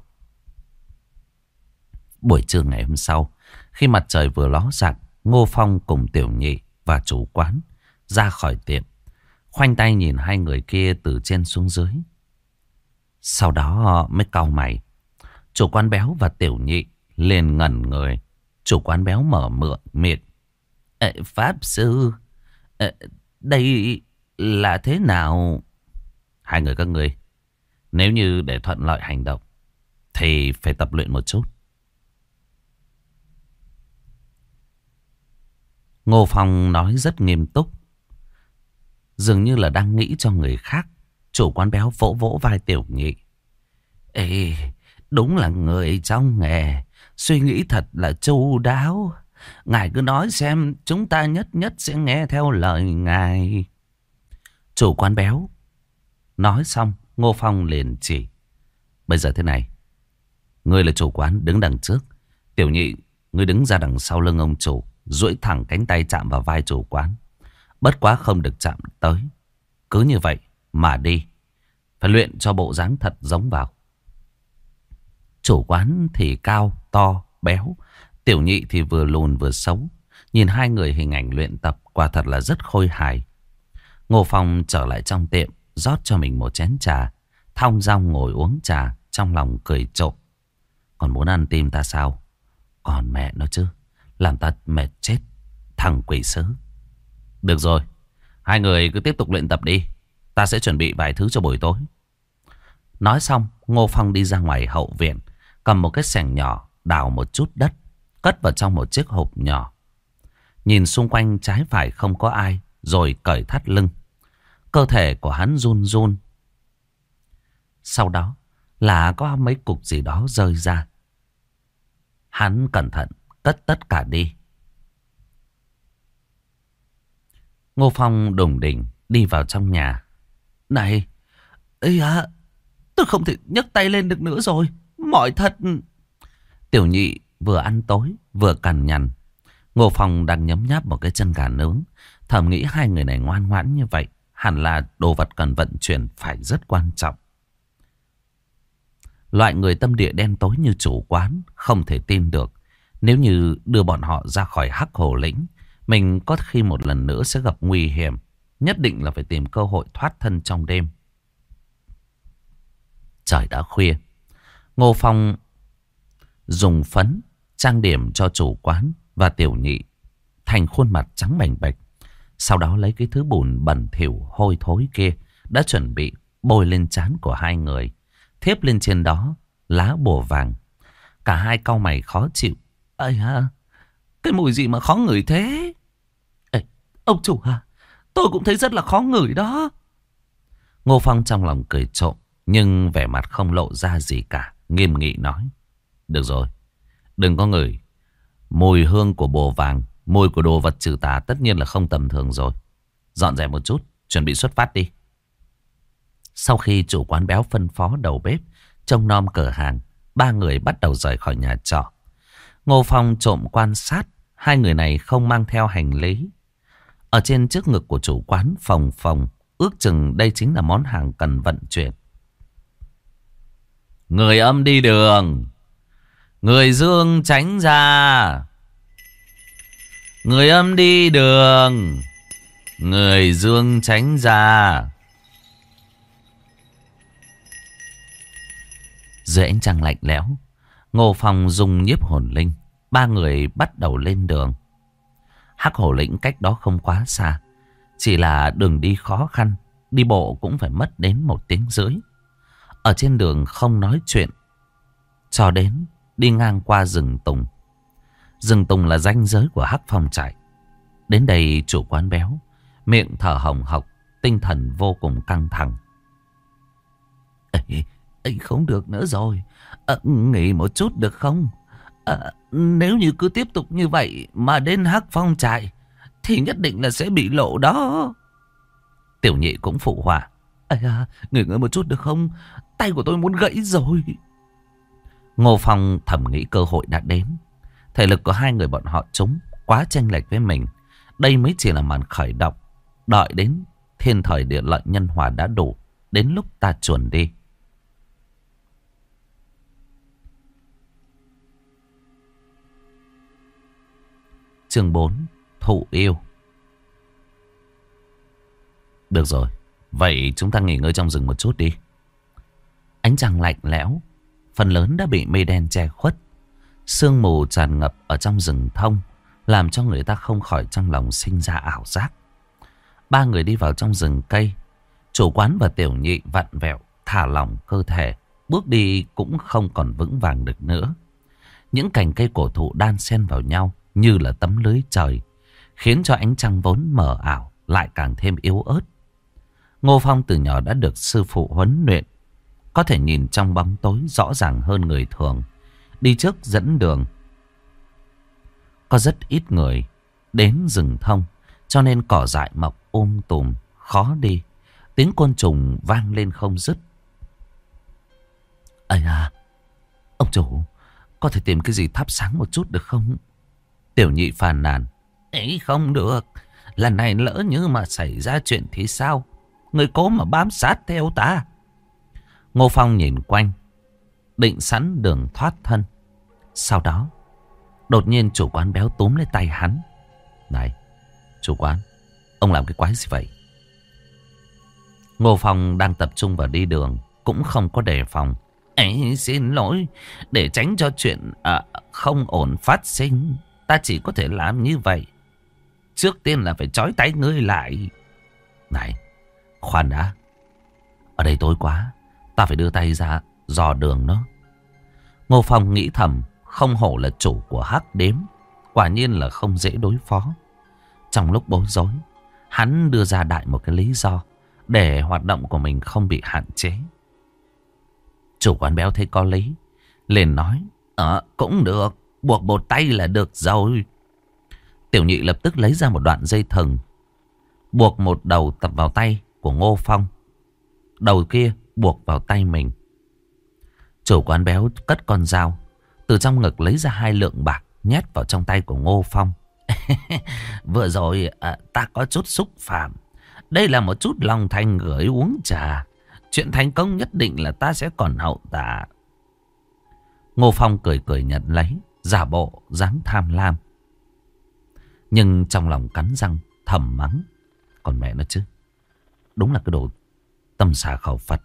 S1: Buổi trưa ngày hôm sau, khi mặt trời vừa ló dạng, Ngô Phong cùng Tiểu Nhị và chủ quán ra khỏi tiệm, khoanh tay nhìn hai người kia từ trên xuống dưới. Sau đó mới cau mày. Chủ quán béo và Tiểu Nhị liền ngẩn người. Chủ quán béo mở mượn miệng. Ê, pháp sư, ê, đây là thế nào? Hai người các ngươi, nếu như để thuận lợi hành động thì phải tập luyện một chút. Ngô Phong nói rất nghiêm túc, dường như là đang nghĩ cho người khác. Chủ quán béo vỗ vỗ vai Tiểu Nhị. Ê, đúng là người trong nghề, suy nghĩ thật là chu đáo. Ngài cứ nói xem, chúng ta nhất nhất sẽ nghe theo lời ngài. Chủ quán béo nói xong, Ngô Phong liền chỉ. Bây giờ thế này, ngươi là chủ quán đứng đằng trước, Tiểu Nhị ngươi đứng ra đằng sau lưng ông chủ, duỗi thẳng cánh tay chạm vào vai chủ quán. Bất quá không được chạm tới. Cứ như vậy mà đi. Phải luyện cho bộ dáng thật giống vào. Chủ quán thì cao, to, béo. Tiểu Nhị thì vừa lùn vừa xấu. Nhìn hai người hình ảnh luyện tập quả thật là rất khôi hài. Ngô Phong trở lại trong tiệm, rót cho mình một chén trà, thong dong ngồi uống trà, trong lòng cười trộm. Còn muốn ăn tim ta sao? Còn mẹ nó chứ, làm ta mệt chết, thằng quỷ sứ. Được rồi, hai người cứ tiếp tục luyện tập đi. Ta sẽ chuẩn bị vài thứ cho buổi tối. Nói xong, Ngô Phong đi ra ngoài hậu viện, cầm một cái xẻng nhỏ, đào một chút đất, cất vào trong một chiếc hộp nhỏ. Nhìn xung quanh trái phải không có ai, rồi cởi thắt lưng. Cơ thể của hắn run run. Sau đó là có mấy cục gì đó rơi ra. Hắn cẩn thận cất tất cả đi. Ngô Phong đùng đỉnh đi vào trong nhà. Này, ây à, tôi không thể nhấc tay lên được nữa rồi. Mỏi thật. Tiểu Nhị vừa ăn tối vừa cằn nhằn. Ngô Phong đang nhấm nháp một cái chân gà nướng, thầm nghĩ hai người này ngoan ngoãn như vậy, hẳn là đồ vật cần vận chuyển phải rất quan trọng. Loại người tâm địa đen tối như chủ quán không thể tin được. Nếu như đưa bọn họ ra khỏi Hắc Hồ Lĩnh, mình có khi một lần nữa sẽ gặp nguy hiểm. Nhất định là phải tìm cơ hội thoát thân trong đêm. Trời đã khuya. Ngô Phong dùng phấn trang điểm cho chủ quán và Tiểu Nhị thành khuôn mặt trắng bềnh bệch. Sau đó lấy cái thứ bùn bẩn thỉu hôi thối kia đã chuẩn bị bôi lên trán của hai người, thiếp lên trên đó lá bùa vàng. Cả hai cau mày khó chịu. Ây ha, cái mùi gì mà khó ngửi thế? Ê, ông chủ à, tôi cũng thấy rất là khó ngửi đó. Ngô Phong trong lòng cười trộm, nhưng vẻ mặt không lộ ra gì cả, nghiêm nghị nói. Được rồi, đừng có ngửi. Mùi hương của bùa vàng, mùi của đồ vật trừ tà tất nhiên là không tầm thường rồi. Dọn dẹp một chút, chuẩn bị xuất phát đi. Sau khi chủ quán béo phân phó đầu bếp trông nom cửa hàng, ba người bắt đầu rời khỏi nhà trọ. Ngô Phong trộm quan sát, hai người này không mang theo hành lý. Ở trên trước ngực của chủ quán phồng phồng, ước chừng đây chính là món hàng cần vận chuyển. Người âm đi đường, người dương tránh ra. Người âm đi đường, người dương tránh ra. Dưới ánh trăng lạnh lẽo, Ngô Phong dùng nhiếp hồn linh, ba người bắt đầu lên đường. Hắc Hổ Lĩnh cách đó không quá xa, chỉ là đường đi khó khăn, đi bộ cũng phải mất đến một tiếng rưỡi. Ở trên đường không nói chuyện, cho đến đi ngang qua rừng tùng. Rừng tùng là ranh giới của Hắc Phong trại. Đến đây chủ quán béo, miệng thở hồng hộc, tinh thần vô cùng căng thẳng. Ê, ê, không được nữa rồi, à, nghỉ một chút được không? À, nếu như cứ tiếp tục như vậy mà đến Hắc Phong trại thì nhất định là sẽ bị lộ đó. Tiểu Nhị cũng phụ họa. Ây à, nghỉ ngơi một chút được không? Tay của tôi muốn gãy rồi. Ngô Phong thầm nghĩ cơ hội đã đến. Thể lực của hai người bọn họ chúng quá chênh lệch với mình. Đây mới chỉ là màn khởi động. Đợi đến thiên thời địa lợi nhân hòa đã đủ, đến lúc ta chuồn đi. Chương bốn, Thụ Yêu. Được rồi, vậy chúng ta nghỉ ngơi trong rừng một chút đi. Ánh trăng lạnh lẽo, phần lớn đã bị mây đen che khuất. Sương mù tràn ngập ở trong rừng thông, làm cho người ta không khỏi trong lòng sinh ra ảo giác. Ba người đi vào trong rừng cây. Chủ quán và Tiểu Nhị vặn vẹo, thả lỏng cơ thể, bước đi cũng không còn vững vàng được nữa. Những cành cây cổ thụ đan xen vào nhau như là tấm lưới trời, khiến cho ánh trăng vốn mờ ảo lại càng thêm yếu ớt. Ngô Phong từ nhỏ đã được sư phụ huấn luyện, có thể nhìn trong bóng tối rõ ràng hơn người thường, đi trước dẫn đường. Có rất ít người đến rừng thông, cho nên cỏ dại mọc um tùm, khó đi. Tiếng côn trùng vang lên không dứt. Ây à, ông chủ, có thể tìm cái gì thắp sáng một chút được không? Tiểu Nhị phàn nàn. Ấy không được, lần này lỡ như mà xảy ra chuyện thì sao? Người cố mà bám sát theo ta. Ngô Phong nhìn quanh, định sẵn đường thoát thân. Sau đó, đột nhiên chủ quán béo túm lấy tay hắn. Này, chủ quán, ông làm cái quái gì vậy? Ngô Phong đang tập trung vào đi đường, cũng không có đề phòng. Ấy, xin lỗi, để tránh cho chuyện à, không ổn phát sinh, ta chỉ có thể làm như vậy. Trước tiên là phải trói tay ngươi lại. Này, khoan đã. Ở đây tối quá, ta phải đưa tay ra dò đường nó. Ngô Phong nghĩ thầm, không hổ là chủ của hắc đếm, quả nhiên là không dễ đối phó. Trong lúc bối rối, hắn đưa ra đại một cái lý do để hoạt động của mình không bị hạn chế. Chủ quán béo thấy có lý, liền nói: Ờ, cũng được, buộc một tay là được rồi. Tiểu nhị lập tức lấy ra một đoạn dây thừng, buộc một đầu tập vào tay của Ngô Phong, đầu kia buộc vào tay mình. Chủ quán béo cất con dao, từ trong ngực lấy ra hai lượng bạc, nhét vào trong tay của Ngô Phong. Vừa rồi à, ta có chút xúc phạm. Đây là một chút lòng thành gửi uống trà. Chuyện thành công nhất định là ta sẽ còn hậu tạ. Ngô Phong cười cười nhận lấy, giả bộ dáng tham lam, nhưng trong lòng cắn răng thầm mắng: Còn mẹ nó chứ, đúng là cái đồ tâm xà khẩu Phật.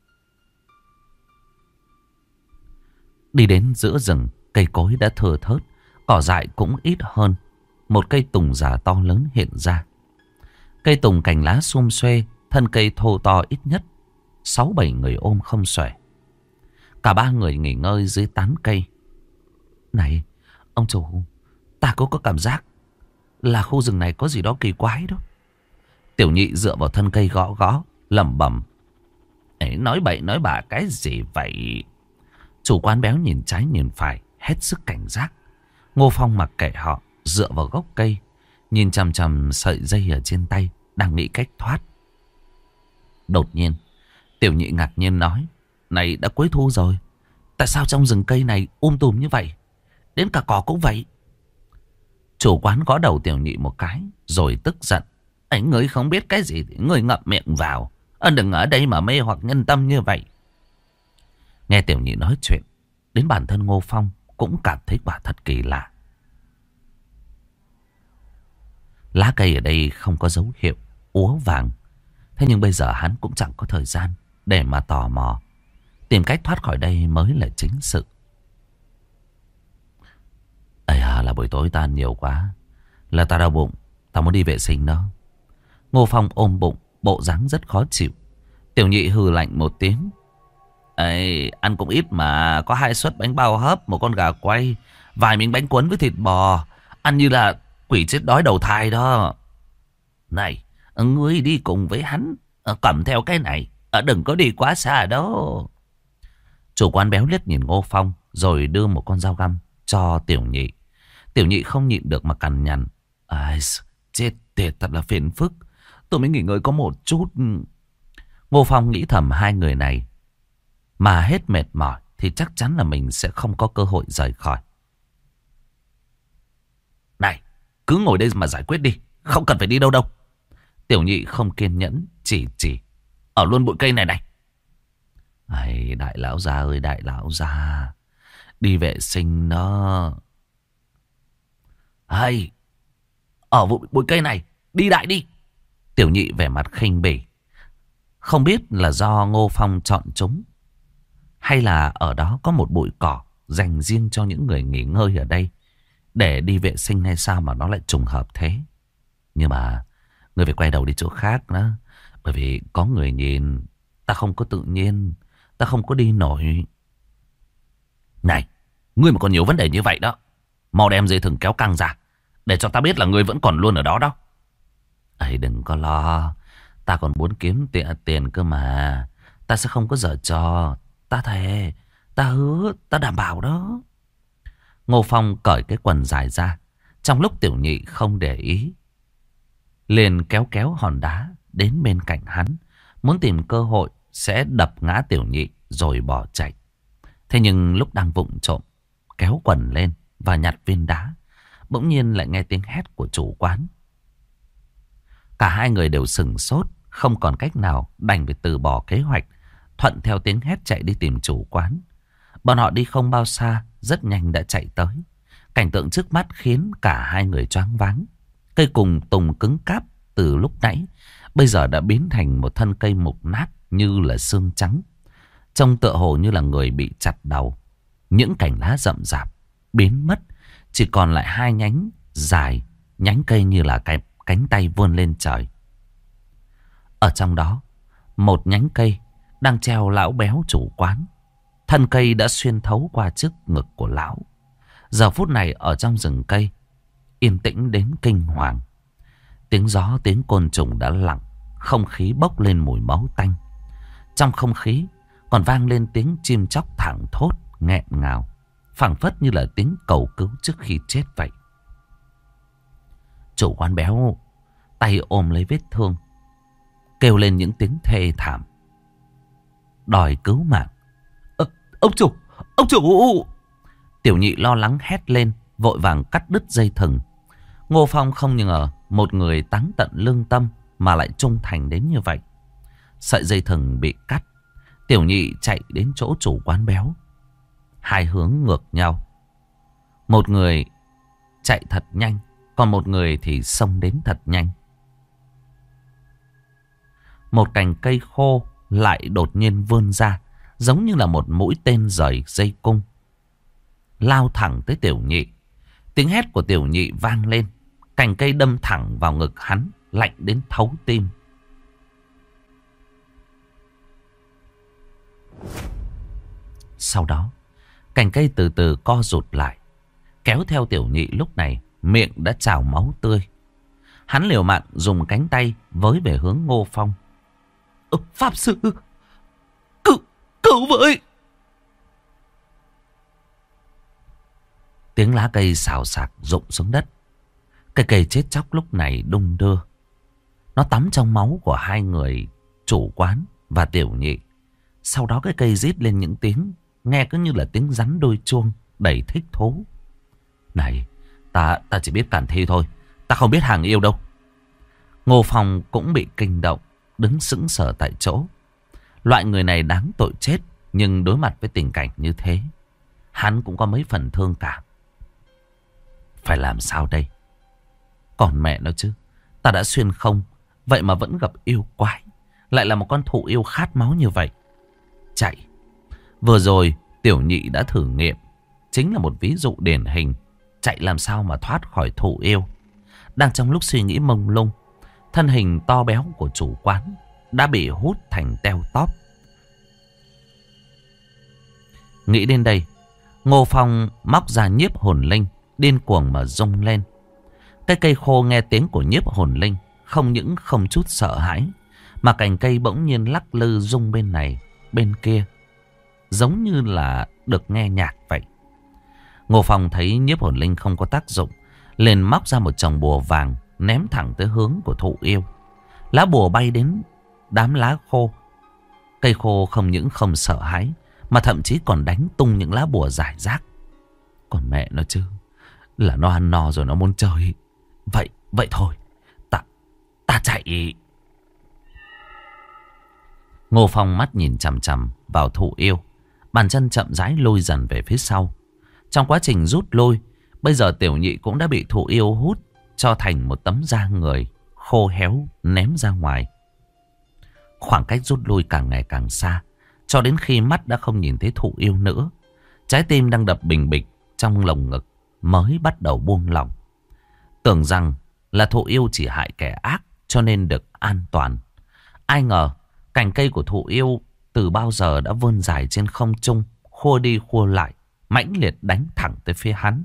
S1: Đi đến giữa rừng, cây cối đã thưa thớt, cỏ dại cũng ít hơn. Một cây tùng già to lớn hiện ra. Cây tùng cành lá xum xuê, thân cây thô to ít nhất sáu bảy người ôm không xuể. Cả ba người nghỉ ngơi dưới tán cây. Này, ông chủ, ta cũng có cảm giác là khu rừng này có gì đó kỳ quái đó. Tiểu nhị dựa vào thân cây gõ gõ, lẩm bẩm: Ấy, nói bậy nói bạ cái gì vậy? Chủ quán béo nhìn trái nhìn phải, hết sức cảnh giác. Ngô Phong mặc kệ họ, dựa vào gốc cây, nhìn chằm chằm sợi dây ở trên tay, đang nghĩ cách thoát. Đột nhiên, tiểu nhị ngạc nhiên nói: Này, đã cuối thu rồi, tại sao trong rừng cây này um tùm như vậy? Đến cả cỏ cũng vậy. Chủ quán gõ đầu tiểu nhị một cái, rồi tức giận: Anh ngươi không biết cái gì thì ngươi ngậm miệng vào. Anh đừng ở đây mà mê hoặc nhân tâm như vậy. Nghe tiểu nhị nói chuyện, đến bản thân Ngô Phong cũng cảm thấy quả thật kỳ lạ. Lá cây ở đây không có dấu hiệu úa vàng. Thế nhưng bây giờ hắn cũng chẳng có thời gian để mà tò mò. Tìm cách thoát khỏi đây mới là chính sự. Ây à, là buổi tối ta ăn nhiều quá, là ta đau bụng, ta muốn đi vệ sinh đó. Ngô Phong ôm bụng, bộ dáng rất khó chịu. Tiểu nhị hừ lạnh một tiếng: Ê, ăn cũng ít mà, có hai suất bánh bao hấp, một con gà quay, vài miếng bánh cuốn với thịt bò. Ăn như là quỷ chết đói đầu thai đó. Này, ngươi đi cùng với hắn, cầm theo cái này, đừng có đi quá xa đó. Chủ quán béo liếc nhìn Ngô Phong, rồi đưa một con dao găm cho tiểu nhị. Tiểu nhị không nhịn được mà cằn nhằn: Ai, chết tiệt, thật là phiền phức. Tôi mới nghỉ ngơi có một chút. Ngô Phong nghĩ thầm, hai người này mà hết mệt mỏi thì chắc chắn là mình sẽ không có cơ hội rời khỏi. Này, cứ ngồi đây mà giải quyết đi, không cần phải đi đâu đâu. Tiểu nhị không kiên nhẫn, chỉ chỉ: Ở luôn bụi cây này này. Ai, đại lão gia ơi, đại lão gia, đi vệ sinh đó. Hay, ở bụi, bụi cây này, đi đại đi. Tiểu nhị vẻ mặt khinh bỉ. Không biết là do Ngô Phong chọn chúng, hay là ở đó có một bụi cỏ dành riêng cho những người nghỉ ngơi ở đây để đi vệ sinh hay sao mà nó lại trùng hợp thế. Nhưng mà người phải quay đầu đi chỗ khác đó, bởi vì có người nhìn, ta không có tự nhiên, ta không có đi nổi. Này, ngươi mà còn nhiều vấn đề như vậy đó, mau đem dây thừng kéo căng ra, để cho ta biết là ngươi vẫn còn luôn ở đó đó. Ấy, đừng có lo, ta còn muốn kiếm tiền, tiền cơ mà. Ta sẽ không có giở trò, ta thề, ta hứa, ta đảm bảo đó. Ngô Phong cởi cái quần dài ra, trong lúc tiểu nhị không để ý, liền kéo kéo hòn đá đến bên cạnh hắn, muốn tìm cơ hội sẽ đập ngã tiểu nhị rồi bỏ chạy. Thế nhưng lúc đang vụng trộm kéo quần lên và nhặt viên đá, bỗng nhiên lại nghe tiếng hét của chủ quán. Cả hai người đều sừng sốt, không còn cách nào, đành phải từ bỏ kế hoạch, thuận theo tiếng hét chạy đi tìm chủ quán. Bọn họ đi không bao xa, rất nhanh đã chạy tới. Cảnh tượng trước mắt khiến cả hai người choáng váng. Cây cùng tùng cứng cáp từ lúc nãy bây giờ đã biến thành một thân cây mục nát như là xương trắng. Trông tựa hồ như là người bị chặt đầu. Những cành lá rậm rạp biến mất, chỉ còn lại hai nhánh dài, nhánh cây như là cái cánh tay vươn lên trời. Ở trong đó, một nhánh cây đang treo lão béo chủ quán. Thân cây đã xuyên thấu qua trước ngực của lão. Giờ phút này ở trong rừng cây, yên tĩnh đến kinh hoàng. Tiếng gió, tiếng côn trùng đã lặng, không khí bốc lên mùi máu tanh. Trong không khí còn vang lên tiếng chim chóc thảng thốt, nghẹn ngào, phảng phất như là tiếng cầu cứu trước khi chết vậy. Chủ quán béo tay ôm lấy vết thương, kêu lên những tiếng thê thảm, đòi cứu mạng. Ờ, ông chủ, ông chủ! Tiểu Nhị lo lắng hét lên, vội vàng cắt đứt dây thừng. Ngô Phong không ngờ một người táng tận lương tâm mà lại trung thành đến như vậy. Sợi dây thừng bị cắt, Tiểu Nhị chạy đến chỗ chủ quán béo. Hai hướng ngược nhau. Một người chạy thật nhanh, còn một người thì xông đến thật nhanh. Một cành cây khô lại đột nhiên vươn ra, giống như là một mũi tên rời dây cung, lao thẳng tới Tiểu Nhị. Tiếng hét của Tiểu Nhị vang lên, cành cây đâm thẳng vào ngực hắn, lạnh đến thấu tim. Sau đó, cành cây từ từ co rụt lại, kéo theo Tiểu Nhị lúc này miệng đã trào máu tươi. Hắn liều mạng dùng cánh tay với về hướng Ngô Phong. Ờ, Pháp sư, cứu, cứu với! Tiếng lá cây xào xạc rụng xuống đất. Cây cây chết chóc lúc này đung đưa. Nó tắm trong máu của hai người chủ quán và Tiểu Nhị. Sau đó cái cây rít lên những tiếng nghe cứ như là tiếng rắn đôi chuông, đầy thích thú. Này, ta ta chỉ biết cản thi thôi, ta không biết hàng yêu đâu. Ngô Phong cũng bị kinh động, đứng sững sờ tại chỗ. Loại người này đáng tội chết, nhưng đối mặt với tình cảnh như thế, hắn cũng có mấy phần thương cảm. Phải làm sao đây? Còn mẹ nó chứ, ta đã xuyên không, vậy mà vẫn gặp yêu quái, lại là một con thụ yêu khát máu như vậy. Chạy. Vừa rồi Tiểu Nhị đã thử nghiệm, chính là một ví dụ điển hình. Chạy làm sao mà thoát khỏi thụ yêu. Đang trong lúc suy nghĩ mông lung, thân hình to béo của chủ quán đã bị hút thành teo tóp. Nghĩ đến đây, Ngô Phong móc ra nhiếp hồn linh, điên cuồng mà rung lên. Cái cây khô nghe tiếng của nhiếp hồn linh, không những không chút sợ hãi, mà cành cây bỗng nhiên lắc lư rung bên này, bên kia, giống như là được nghe nhạc vậy. Ngô Phong thấy nhiếp hồn linh không có tác dụng, liền móc ra một chồng bùa vàng, ném thẳng tới hướng của thụ yêu. Lá bùa bay đến đám lá khô. Cây khô không những không sợ hãi, mà thậm chí còn đánh tung những lá bùa rải rác. Còn mẹ nó chứ, là nó ăn no rồi nó muốn chơi. Vậy, vậy thôi, ta, ta chạy. Ngô Phong mắt nhìn chằm chằm vào thụ yêu, bàn chân chậm rãi lôi dần về phía sau. Trong quá trình rút lôi, bây giờ Tiểu Nhị cũng đã bị thụ yêu hút cho thành một tấm da người khô héo ném ra ngoài. Khoảng cách rút lui càng ngày càng xa, cho đến khi mắt đã không nhìn thấy thụ yêu nữa. Trái tim đang đập bình bịch trong lồng ngực mới bắt đầu buông lỏng. Tưởng rằng là thụ yêu chỉ hại kẻ ác cho nên được an toàn. Ai ngờ cành cây của thụ yêu từ bao giờ đã vươn dài trên không trung, khua đi khua lại, mãnh liệt đánh thẳng tới phía hắn.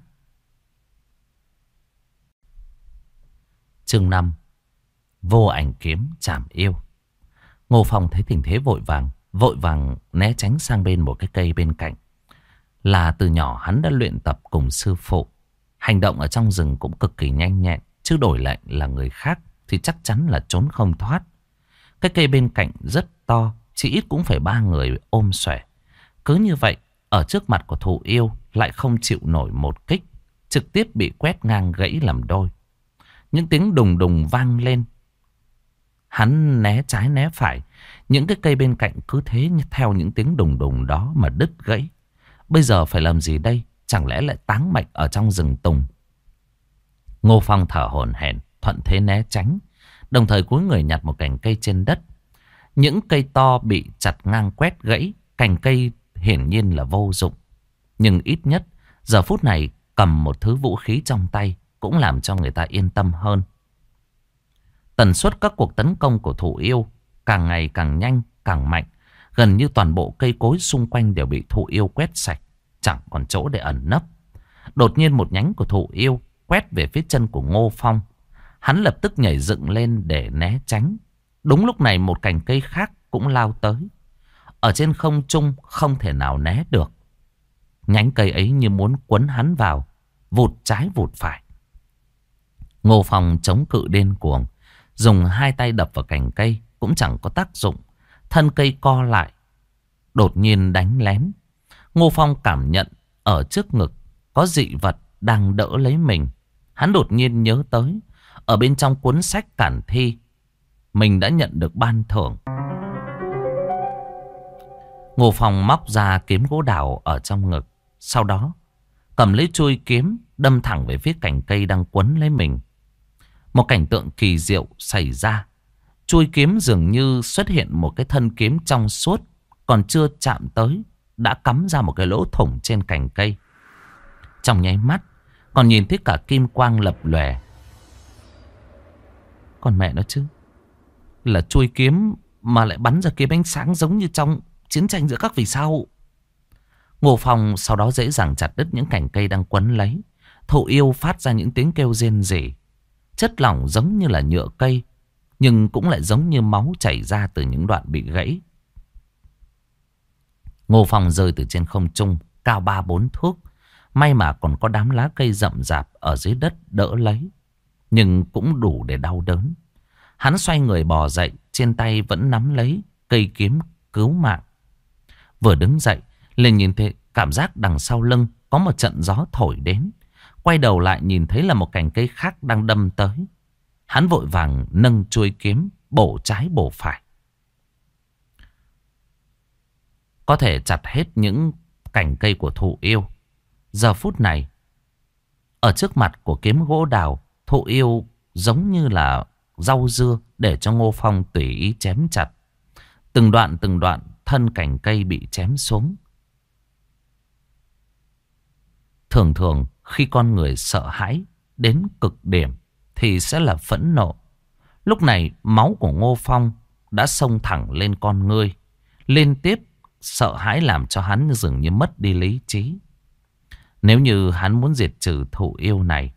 S1: Chương năm. Vô ảnh kiếm chạm yêu. Ngô Phong thấy tình thế vội vàng, vội vàng né tránh sang bên một cái cây bên cạnh. Là từ nhỏ hắn đã luyện tập cùng sư phụ, hành động ở trong rừng cũng cực kỳ nhanh nhẹn, chứ đổi lại là người khác thì chắc chắn là trốn không thoát. Cái cây bên cạnh rất to, chỉ ít cũng phải ba người ôm xòe. Cứ như vậy, ở trước mặt của thụ yêu lại không chịu nổi một kích, trực tiếp bị quét ngang gãy làm đôi. Những tiếng đùng đùng vang lên. Hắn né trái né phải, những cái cây bên cạnh cứ thế theo những tiếng đùng đùng đó mà đứt gãy. Bây giờ phải làm gì đây? Chẳng lẽ lại táng mệnh ở trong rừng tùng? Ngô Phong thở hổn hển, thuận thế né tránh, đồng thời cúi người nhặt một cành cây trên đất. Những cây to bị chặt ngang quét gãy, cành cây hiển nhiên là vô dụng. Nhưng ít nhất giờ phút này cầm một thứ vũ khí trong tay cũng làm cho người ta yên tâm hơn. Tần suất các cuộc tấn công của thụ yêu càng ngày càng nhanh, càng mạnh. Gần như toàn bộ cây cối xung quanh đều bị thụ yêu quét sạch, chẳng còn chỗ để ẩn nấp. Đột nhiên một nhánh của thụ yêu quét về phía chân của Ngô Phong. Hắn lập tức nhảy dựng lên để né tránh. Đúng lúc này một cành cây khác cũng lao tới. Ở trên không trung không thể nào né được. Nhánh cây ấy như muốn quấn hắn vào, vụt trái vụt phải. Ngô Phong chống cự điên cuồng, dùng hai tay đập vào cành cây cũng chẳng có tác dụng. Thân cây co lại, đột nhiên đánh lén. Ngô Phong cảm nhận ở trước ngực có dị vật đang đỡ lấy mình. Hắn đột nhiên nhớ tới, ở bên trong cuốn sách cản thi, mình đã nhận được ban thưởng. Ngô Phong móc ra kiếm gỗ đào ở trong ngực. Sau đó cầm lấy chuôi kiếm đâm thẳng về phía cành cây đang quấn lấy mình. Một cảnh tượng kỳ diệu xảy ra. Chuôi kiếm dường như xuất hiện một cái thân kiếm trong suốt, còn chưa chạm tới đã cắm ra một cái lỗ thủng trên cành cây. Trong nháy mắt còn nhìn thấy cả kim quang lập lòe. Còn mẹ nó chứ, là chuôi kiếm mà lại bắn ra kiếm ánh sáng giống như trong chiến tranh giữa các vì sao. Ngô Phong sau đó dễ dàng chặt đứt những cành cây đang quấn lấy. Thụ yêu phát ra những tiếng kêu rên rỉ. Chất lỏng giống như là nhựa cây, nhưng cũng lại giống như máu chảy ra từ những đoạn bị gãy. Ngô Phong rơi từ trên không trung cao ba bốn thước. May mà còn có đám lá cây rậm rạp ở dưới đất đỡ lấy, nhưng cũng đủ để đau đớn. Hắn xoay người bò dậy, trên tay vẫn nắm lấy cây kiếm cứu mạng. Vừa đứng dậy liền nhìn thấy cảm giác đằng sau lưng có một trận gió thổi đến. Quay đầu lại nhìn thấy là một cành cây khác đang đâm tới. Hắn vội vàng nâng chuôi kiếm bổ trái bổ phải. Có thể chặt hết những cành cây của thụ yêu. Giờ phút này ở trước mặt của kiếm gỗ đào, thụ yêu giống như là rau dưa để cho Ngô Phong tùy ý chém chặt. Từng đoạn từng đoạn thân cành cây bị chém xuống. Thường thường khi con người sợ hãi đến cực điểm thì sẽ là phẫn nộ. Lúc này máu của Ngô Phong đã xông thẳng lên con ngươi. Liên tiếp sợ hãi làm cho hắn dường như mất đi lý trí. Nếu như hắn muốn diệt trừ thụ yêu này,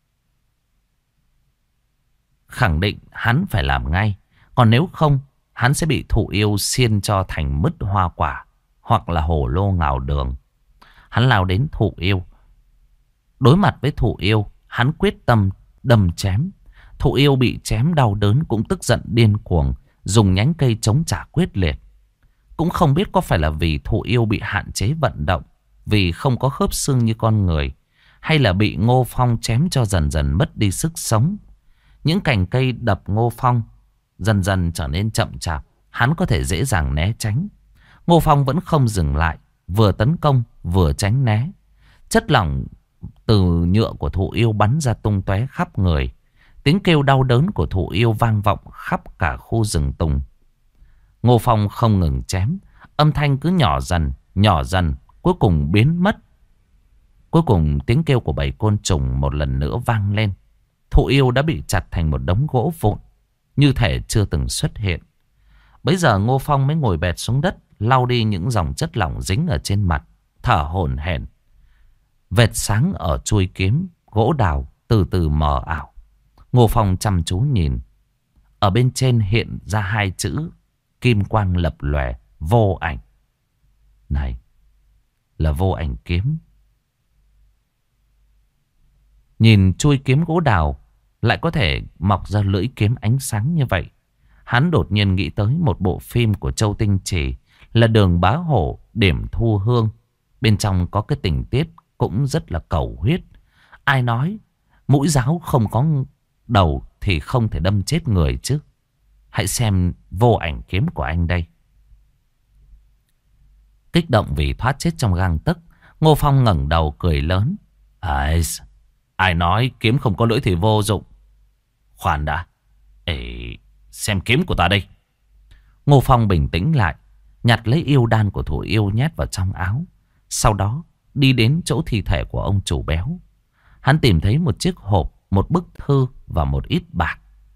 S1: khẳng định hắn phải làm ngay. Còn nếu không, hắn sẽ bị thụ yêu xiên cho thành mứt hoa quả hoặc là hổ lô ngào đường. Hắn lao đến thụ yêu. Đối mặt với thụ yêu, hắn quyết tâm đâm chém. Thụ yêu bị chém đau đớn cũng tức giận điên cuồng, dùng nhánh cây chống trả quyết liệt. Cũng không biết có phải là vì thụ yêu bị hạn chế vận động, vì không có khớp xương như con người, hay là bị Ngô Phong chém cho dần dần mất đi sức sống. Những cành cây đập Ngô Phong dần dần trở nên chậm chạp, hắn có thể dễ dàng né tránh. Ngô Phong vẫn không dừng lại, vừa tấn công vừa tránh né. Chất lỏng từ nhựa của thụ yêu bắn ra tung tóe khắp người. Tiếng kêu đau đớn của thụ yêu vang vọng khắp cả khu rừng tùng. Ngô Phong không ngừng chém, âm thanh cứ nhỏ dần, nhỏ dần, cuối cùng biến mất. Cuối cùng tiếng kêu của bầy côn trùng một lần nữa vang lên. Thụ yêu đã bị chặt thành một đống gỗ vụn, như thể chưa từng xuất hiện. Bấy giờ Ngô Phong mới ngồi bệt xuống đất, lau đi những dòng chất lỏng dính ở trên mặt, thở hổn hển. Vệt sáng ở chuôi kiếm gỗ đào từ từ mờ ảo. Ngô Phong chăm chú nhìn. Ở bên trên hiện ra hai chữ kim quang lập lòe, vô ảnh. Này là vô ảnh kiếm. Nhìn chuôi kiếm gỗ đào lại có thể mọc ra lưỡi kiếm ánh sáng như vậy, hắn đột nhiên nghĩ tới một bộ phim của Châu Tinh Trì là Đường Bá Hổ Điểm Thu Hương. Bên trong có cái tình tiết cũng rất là cầu huyết. Ai nói mũi giáo không có đầu thì không thể đâm chết người chứ. Hãy xem vô ảnh kiếm của anh đây. Kích động vì thoát chết trong gang tấc, Ngô Phong ngẩng đầu cười lớn. À, ai nói kiếm không có lưỡi thì vô dụng. Khoan đã. Ê, xem kiếm của ta đây. Ngô Phong bình tĩnh lại, nhặt lấy yêu đan của thủ yêu nhét vào trong áo. Sau đó đi đến chỗ thi thể của ông chủ béo. Hắn tìm thấy một chiếc hộp, một bức thư và một ít bạc.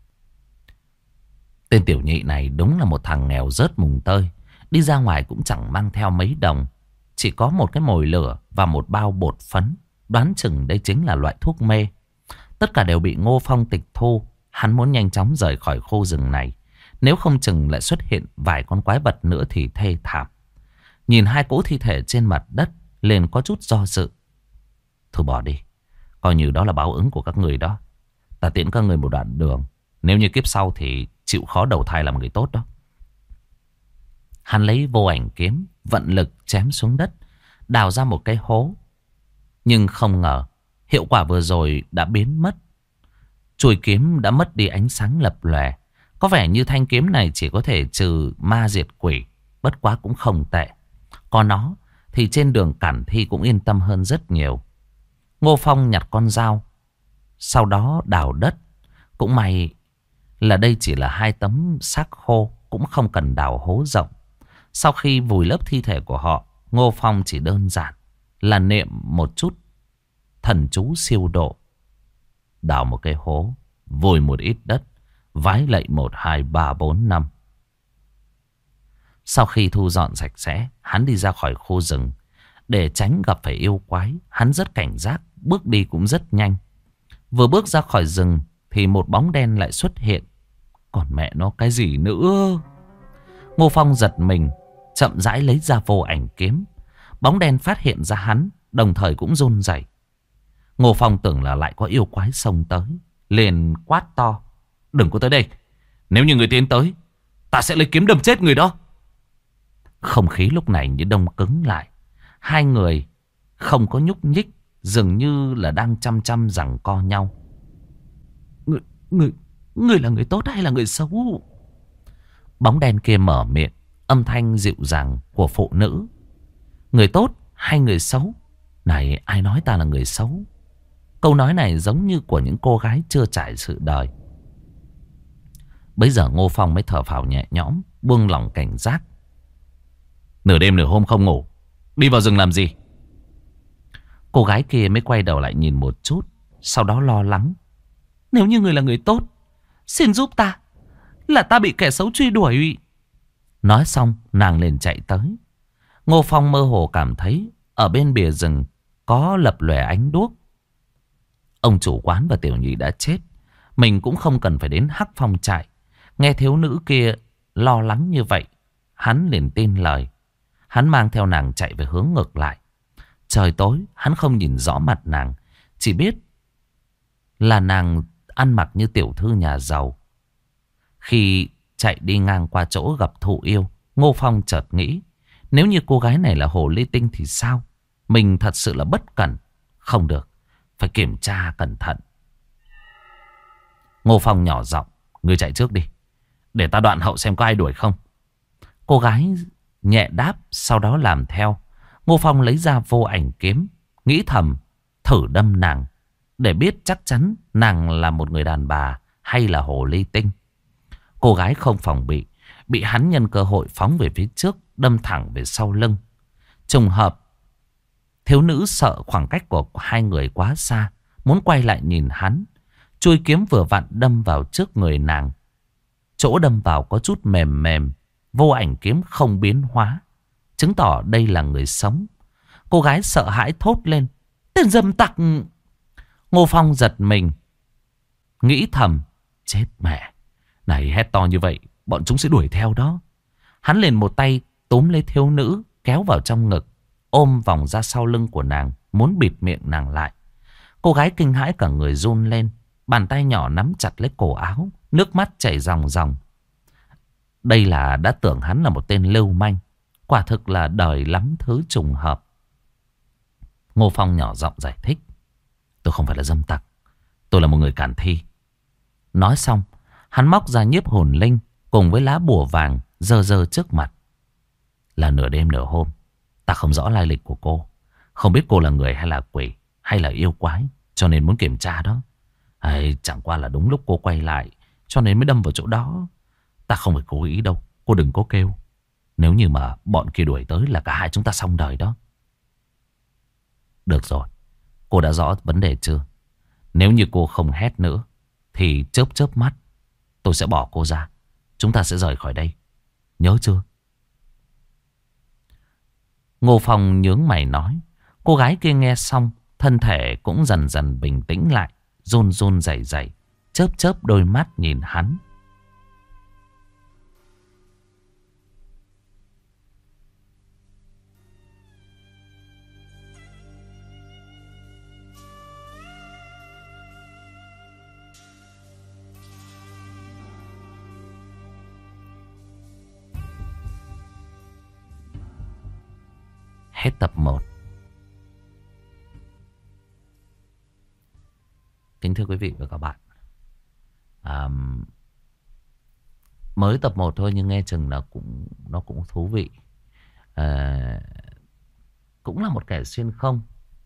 S1: Tên tiểu nhị này đúng là một thằng nghèo rớt mùng tơi. Đi ra ngoài cũng chẳng mang theo mấy đồng. Chỉ có một cái mồi lửa và một bao bột phấn. Đoán chừng đây chính là loại thuốc mê. Tất cả đều bị Ngô Phong tịch thu. Hắn muốn nhanh chóng rời khỏi khu rừng này. Nếu không chừng lại xuất hiện vài con quái vật nữa thì thê thảm. Nhìn hai cỗ thi thể trên mặt đất, liền có chút do dự. Thôi bỏ đi. Coi như đó là báo ứng của các người đó. Ta tiễn các người một đoạn đường. Nếu như kiếp sau thì chịu khó đầu thai làm người tốt đó. Hắn lấy vô ảnh kiếm, vận lực chém xuống đất, đào ra một cái hố. Nhưng không ngờ, hiệu quả vừa rồi đã biến mất. Chuôi kiếm đã mất đi ánh sáng lập lòe. Có vẻ như thanh kiếm này chỉ có thể trừ ma diệt quỷ. Bất quá cũng không tệ. Có nó thì trên đường cản thi cũng yên tâm hơn rất nhiều. Ngô Phong nhặt con dao, sau đó đào đất. Cũng may là đây chỉ là hai tấm xác khô, cũng không cần đào hố rộng. Sau khi vùi lấp thi thể của họ, Ngô Phong chỉ đơn giản là niệm một chút thần chú siêu độ. Đào một cái hố, vùi một ít đất, vái lạy một, hai, ba, bốn, năm. Sau khi thu dọn sạch sẽ, hắn đi ra khỏi khu rừng. Để tránh gặp phải yêu quái, hắn rất cảnh giác, bước đi cũng rất nhanh. Vừa bước ra khỏi rừng thì một bóng đen lại xuất hiện. Còn mẹ nó cái gì nữa? Ngô Phong giật mình, chậm rãi lấy ra vô ảnh kiếm. Bóng đen phát hiện ra hắn, đồng thời cũng run rẩy. Ngô Phong tưởng là lại có yêu quái xông tới, liền quát to: đừng có tới đây. Nếu như người tiến tới, ta sẽ lấy kiếm đâm chết người đó. Không khí lúc này như đông cứng lại. Hai người không có nhúc nhích, dường như là đang chăm chăm giằng co nhau. Người, người, người là người tốt hay là người xấu? Bóng đen kia mở miệng, âm thanh dịu dàng của phụ nữ. Người tốt hay người xấu? Này, ai nói ta là người xấu? Câu nói này giống như của những cô gái chưa trải sự đời. Bây giờ Ngô Phong mới thở phào nhẹ nhõm, buông lỏng cảnh giác. Nửa đêm nửa hôm không ngủ, đi vào rừng làm gì? Cô gái kia mới quay đầu lại nhìn một chút, sau đó lo lắng. Nếu như người là người tốt, xin giúp ta, là ta bị kẻ xấu truy đuổi. Nói xong nàng liền chạy tới. Ngô Phong mơ hồ cảm thấy ở bên bìa rừng có lập lòe ánh đuốc. Ông chủ quán và tiểu nhị đã chết, mình cũng không cần phải đến Hắc Phong trại. Nghe thiếu nữ kia lo lắng như vậy, hắn liền tin lời. Hắn mang theo nàng chạy về hướng ngược lại. Trời tối, hắn không nhìn rõ mặt nàng, chỉ biết là nàng ăn mặc như tiểu thư nhà giàu. Khi chạy đi ngang qua chỗ gặp thụ yêu, Ngô Phong chợt nghĩ, nếu như cô gái này là hồ ly tinh thì sao? Mình thật sự là bất cẩn. Không được, phải kiểm tra cẩn thận. Ngô Phong nhỏ giọng, ngươi chạy trước đi, để ta đoạn hậu xem có ai đuổi không. Cô gái nhẹ đáp, sau đó làm theo. Ngô Phong lấy ra vô ảnh kiếm, nghĩ thầm thử đâm nàng, để biết chắc chắn nàng là một người đàn bà hay là hồ ly tinh. Cô gái không phòng bị, bị hắn nhân cơ hội phóng về phía trước, đâm thẳng về sau lưng. Trùng hợp, thiếu nữ sợ khoảng cách của hai người quá xa, muốn quay lại nhìn hắn. Chuôi kiếm vừa vặn đâm vào trước người nàng. Chỗ đâm vào có chút mềm mềm, vô ảnh kiếm không biến hóa, chứng tỏ đây là người sống. Cô gái sợ hãi thốt lên, tên dâm tặc. Ngô Phong giật mình, nghĩ thầm, chết mẹ, này hét to như vậy, bọn chúng sẽ đuổi theo đó. Hắn liền một tay túm lấy thiếu nữ, kéo vào trong ngực, ôm vòng ra sau lưng của nàng, muốn bịt miệng nàng lại. Cô gái kinh hãi cả người run lên, bàn tay nhỏ nắm chặt lấy cổ áo, nước mắt chảy ròng ròng. Đây là đã tưởng hắn là một tên lưu manh, quả thực là đời lắm thứ trùng hợp. Ngô Phong nhỏ giọng giải thích, tôi không phải là dâm tặc, tôi là một người cản thi. Nói xong, hắn móc ra nhiếp hồn linh cùng với lá bùa vàng dơ dơ trước mặt. Là nửa đêm nửa hôm, ta không rõ lai lịch của cô, không biết cô là người hay là quỷ hay là yêu quái, cho nên muốn kiểm tra đó. Hay, chẳng qua là đúng lúc cô quay lại cho nên mới đâm vào chỗ đó. Ta không phải cố ý đâu. Cô đừng có kêu. Nếu như mà bọn kia đuổi tới là cả hai chúng ta xong đời đó. Được rồi. Cô đã rõ vấn đề chưa? Nếu như cô không hét nữa thì chớp chớp mắt tôi sẽ bỏ cô ra. Chúng ta sẽ rời khỏi đây. Nhớ chưa? Ngô Phong nhướng mày nói. Cô gái kia nghe xong, thân thể cũng dần dần bình tĩnh lại, run run rẩy rẩy, chớp chớp đôi mắt nhìn hắn. Hết tập một. Kính thưa quý vị và các bạn, à, mới tập một thôi nhưng nghe chừng là cũng nó cũng thú vị. À, cũng là một kẻ xuyên không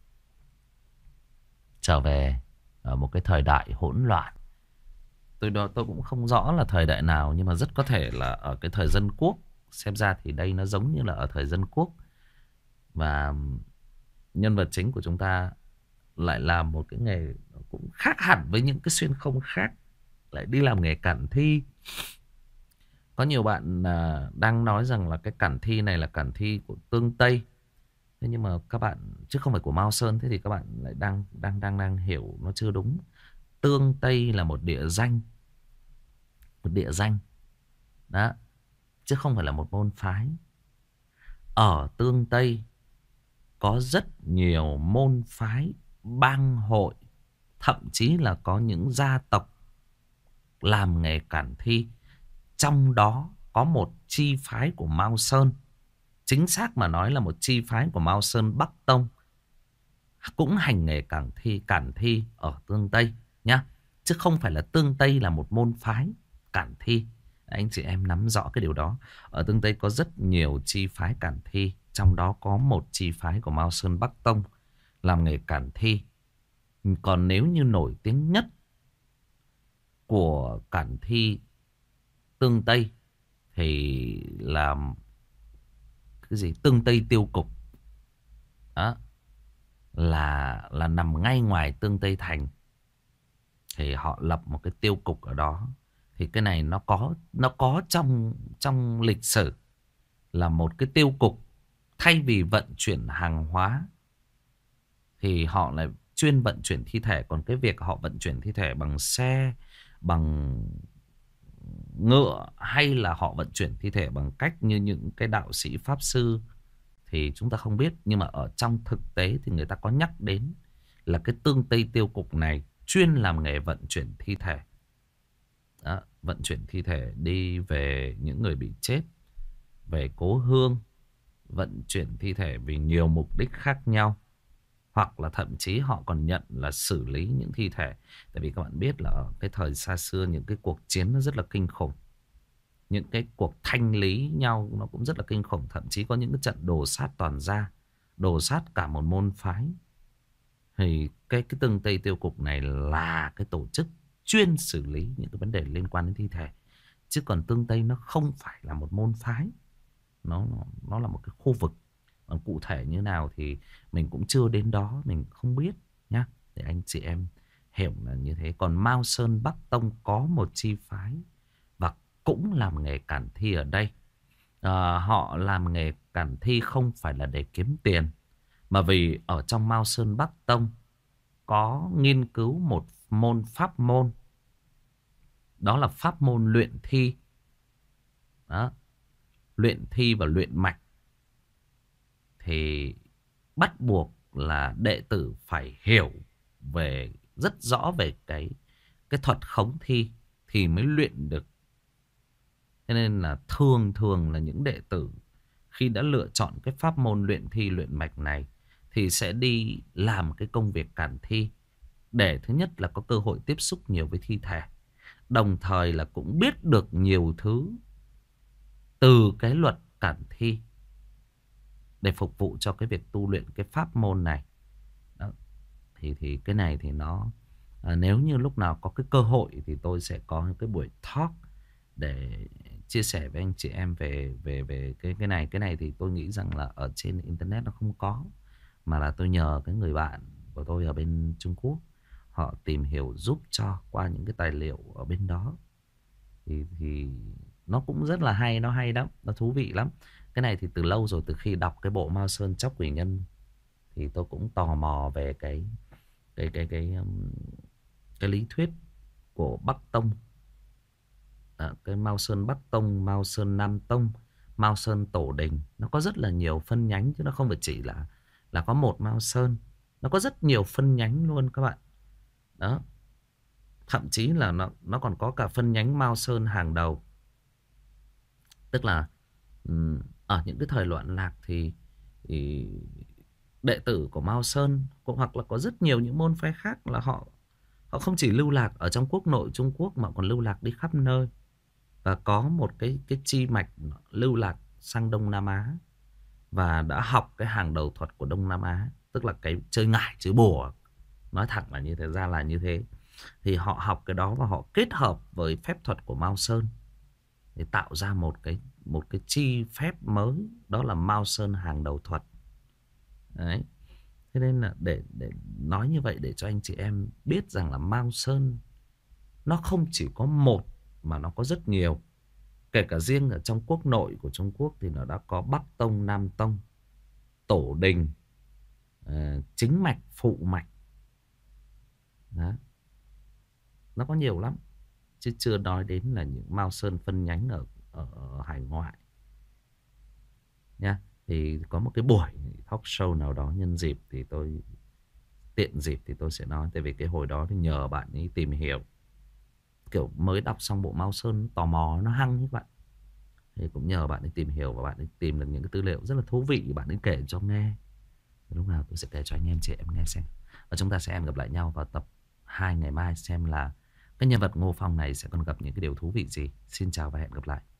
S1: trở về ở một cái thời đại hỗn loạn. Tôi đó tôi cũng không rõ là thời đại nào, nhưng mà rất có thể là ở cái thời dân quốc. Xem ra thì đây nó giống như là ở thời dân quốc. Và nhân vật chính của chúng ta lại làm một cái nghề cũng khác hẳn với những cái xuyên không khác, lại đi làm nghề cản thi. Có nhiều bạn à, đang nói rằng là cái cản thi này là cản thi của Tương Tây. Thế nhưng mà các bạn, chứ không phải của Mao Sơn, thế thì các bạn lại đang đang đang đang hiểu nó chưa đúng. Tương Tây là một địa danh, một địa danh đó, chứ không phải là một môn phái. Ở Tương Tây có rất nhiều môn phái, bang hội, thậm chí là có những gia tộc làm nghề cản thi. Trong đó có một chi phái của Mao Sơn, chính xác mà nói là một chi phái của Mao Sơn Bắc Tông, cũng hành nghề cản thi, cản thi ở Tương Tây nhá. Chứ không phải là Tương Tây là một môn phái cản thi. Anh chị em nắm rõ cái điều đó. Ở Tương Tây có rất nhiều chi phái cản thi, trong đó có một chi phái của Mao Sơn Bắc Tông làm nghề cản thi. Còn nếu như nổi tiếng nhất của cản thi Tương Tây thì là cái gì? Tương Tây Tiêu Cục. Đó. Là là nằm ngay ngoài Tương Tây Thành. Thì họ lập một cái tiêu cục ở đó. Thì cái này nó có nó có trong trong lịch sử là một cái tiêu cục, thay vì vận chuyển hàng hóa thì họ lại chuyên vận chuyển thi thể. Còn cái việc họ vận chuyển thi thể bằng xe, bằng ngựa, hay là họ vận chuyển thi thể bằng cách như những cái đạo sĩ pháp sư thì chúng ta không biết. Nhưng mà ở trong thực tế thì người ta có nhắc đến là cái Tương Tây Tiêu Cục này chuyên làm nghề vận chuyển thi thể. Đó, vận chuyển thi thể đi về những người bị chết, về cố hương, vận chuyển thi thể vì nhiều mục đích khác nhau. Hoặc là thậm chí họ còn nhận là xử lý những thi thể. Tại vì các bạn biết là ở cái thời xa xưa những cái cuộc chiến nó rất là kinh khủng. Những cái cuộc thanh lý nhau nó cũng rất là kinh khủng. Thậm chí có những cái trận đồ sát toàn gia, đồ sát cả một môn phái. Thì cái, cái Tương Tây Tiêu Cục này là cái tổ chức chuyên xử lý những cái vấn đề liên quan đến thi thể. Chứ còn Tương Tây nó không phải là một môn phái. Nó, nó, nó là một cái khu vực. Còn cụ thể như nào thì mình cũng chưa đến đó, mình không biết nhá. Để anh chị em hiểu là như thế. Còn Mao Sơn Bắc Tông có một chi phái và cũng làm nghề cản thi ở đây. À, họ làm nghề cản thi không phải là để kiếm tiền, mà vì ở trong Mao Sơn Bắc Tông có nghiên cứu một môn pháp môn. Đó là pháp môn luyện thi. Đó. Luyện thi và luyện mạch. Thì bắt buộc là đệ tử phải hiểu về rất rõ về cái cái thuật khống thi thì mới luyện được. Cho nên là thường thường là những đệ tử khi đã lựa chọn cái pháp môn luyện thi luyện mạch này thì sẽ đi làm cái công việc cản thi, để thứ nhất là có cơ hội tiếp xúc nhiều với thi thể, đồng thời là cũng biết được nhiều thứ từ cái luật cản thi để phục vụ cho cái việc tu luyện cái pháp môn này. Đó. Thì, thì cái này thì nó À, nếu như lúc nào có cái cơ hội thì tôi sẽ có những cái buổi talk để chia sẻ với anh chị em về về về cái cái này. Cái này thì tôi nghĩ rằng là ở trên internet nó không có, mà là tôi nhờ cái người bạn của tôi ở bên Trung Quốc họ tìm hiểu giúp cho qua những cái tài liệu ở bên đó. Thì thì nó cũng rất là hay, nó hay lắm, nó thú vị lắm. Cái này thì từ lâu rồi, từ khi đọc cái bộ Mao Sơn Chóc Quỷ Nhân thì tôi cũng tò mò về cái cái cái cái um, cái lý thuyết của Bắc Tông. À, cái Mao Sơn Bắc Tông, Mao Sơn Nam Tông, Mao Sơn Tổ Đình, nó có rất là nhiều phân nhánh chứ nó không phải chỉ là là có một Mao Sơn, nó có rất nhiều phân nhánh luôn các bạn. Đó, thậm chí là nó nó còn có cả phân nhánh Mao Sơn hàng đầu. Tức là ừm, ở những cái thời loạn lạc thì, thì đệ tử của Mao Sơn cũng hoặc là có rất nhiều những môn phái khác là họ họ không chỉ lưu lạc ở trong quốc nội Trung Quốc mà còn lưu lạc đi khắp nơi. Và có một cái cái chi mạch lưu lạc sang Đông Nam Á và đã học cái hàng đầu thuật của Đông Nam Á, tức là cái chơi ngải chơi bùa, nói thẳng là như thế, ra là như thế. Thì họ học cái đó và họ kết hợp với phép thuật của Mao Sơn để tạo ra một cái một cái chi phép mới, đó là Mao Sơn hàng đầu thuật. Đấy. Thế nên là để để nói như vậy để cho anh chị em biết rằng là Mao Sơn nó không chỉ có một mà nó có rất nhiều. Kể cả riêng ở trong quốc nội của Trung Quốc thì nó đã có Bắc Tông, Nam Tông, Tổ Đình, uh, chính mạch, phụ mạch. Đó. Nó có nhiều lắm. Chứ chưa nói đến là những Mao Sơn phân nhánh ở, ở, ở hải ngoại. Nha. Thì có một cái buổi talk show nào đó nhân dịp thì tôi tiện dịp thì tôi sẽ nói. Tại vì cái hồi đó thì nhờ bạn ấy tìm hiểu, kiểu mới đọc xong bộ Mao Sơn tò mò nó hăng như vậy, thì cũng nhờ bạn ấy tìm hiểu và bạn ấy tìm được những cái tư liệu rất là thú vị, bạn ấy kể cho nghe. Lúc nào tôi sẽ kể cho anh em chị em nghe xem. Và chúng ta sẽ hẹn gặp lại nhau vào tập hai ngày mai xem là cái nhân vật Ngô Phong này sẽ còn gặp những cái điều thú vị gì. Xin chào và hẹn gặp lại.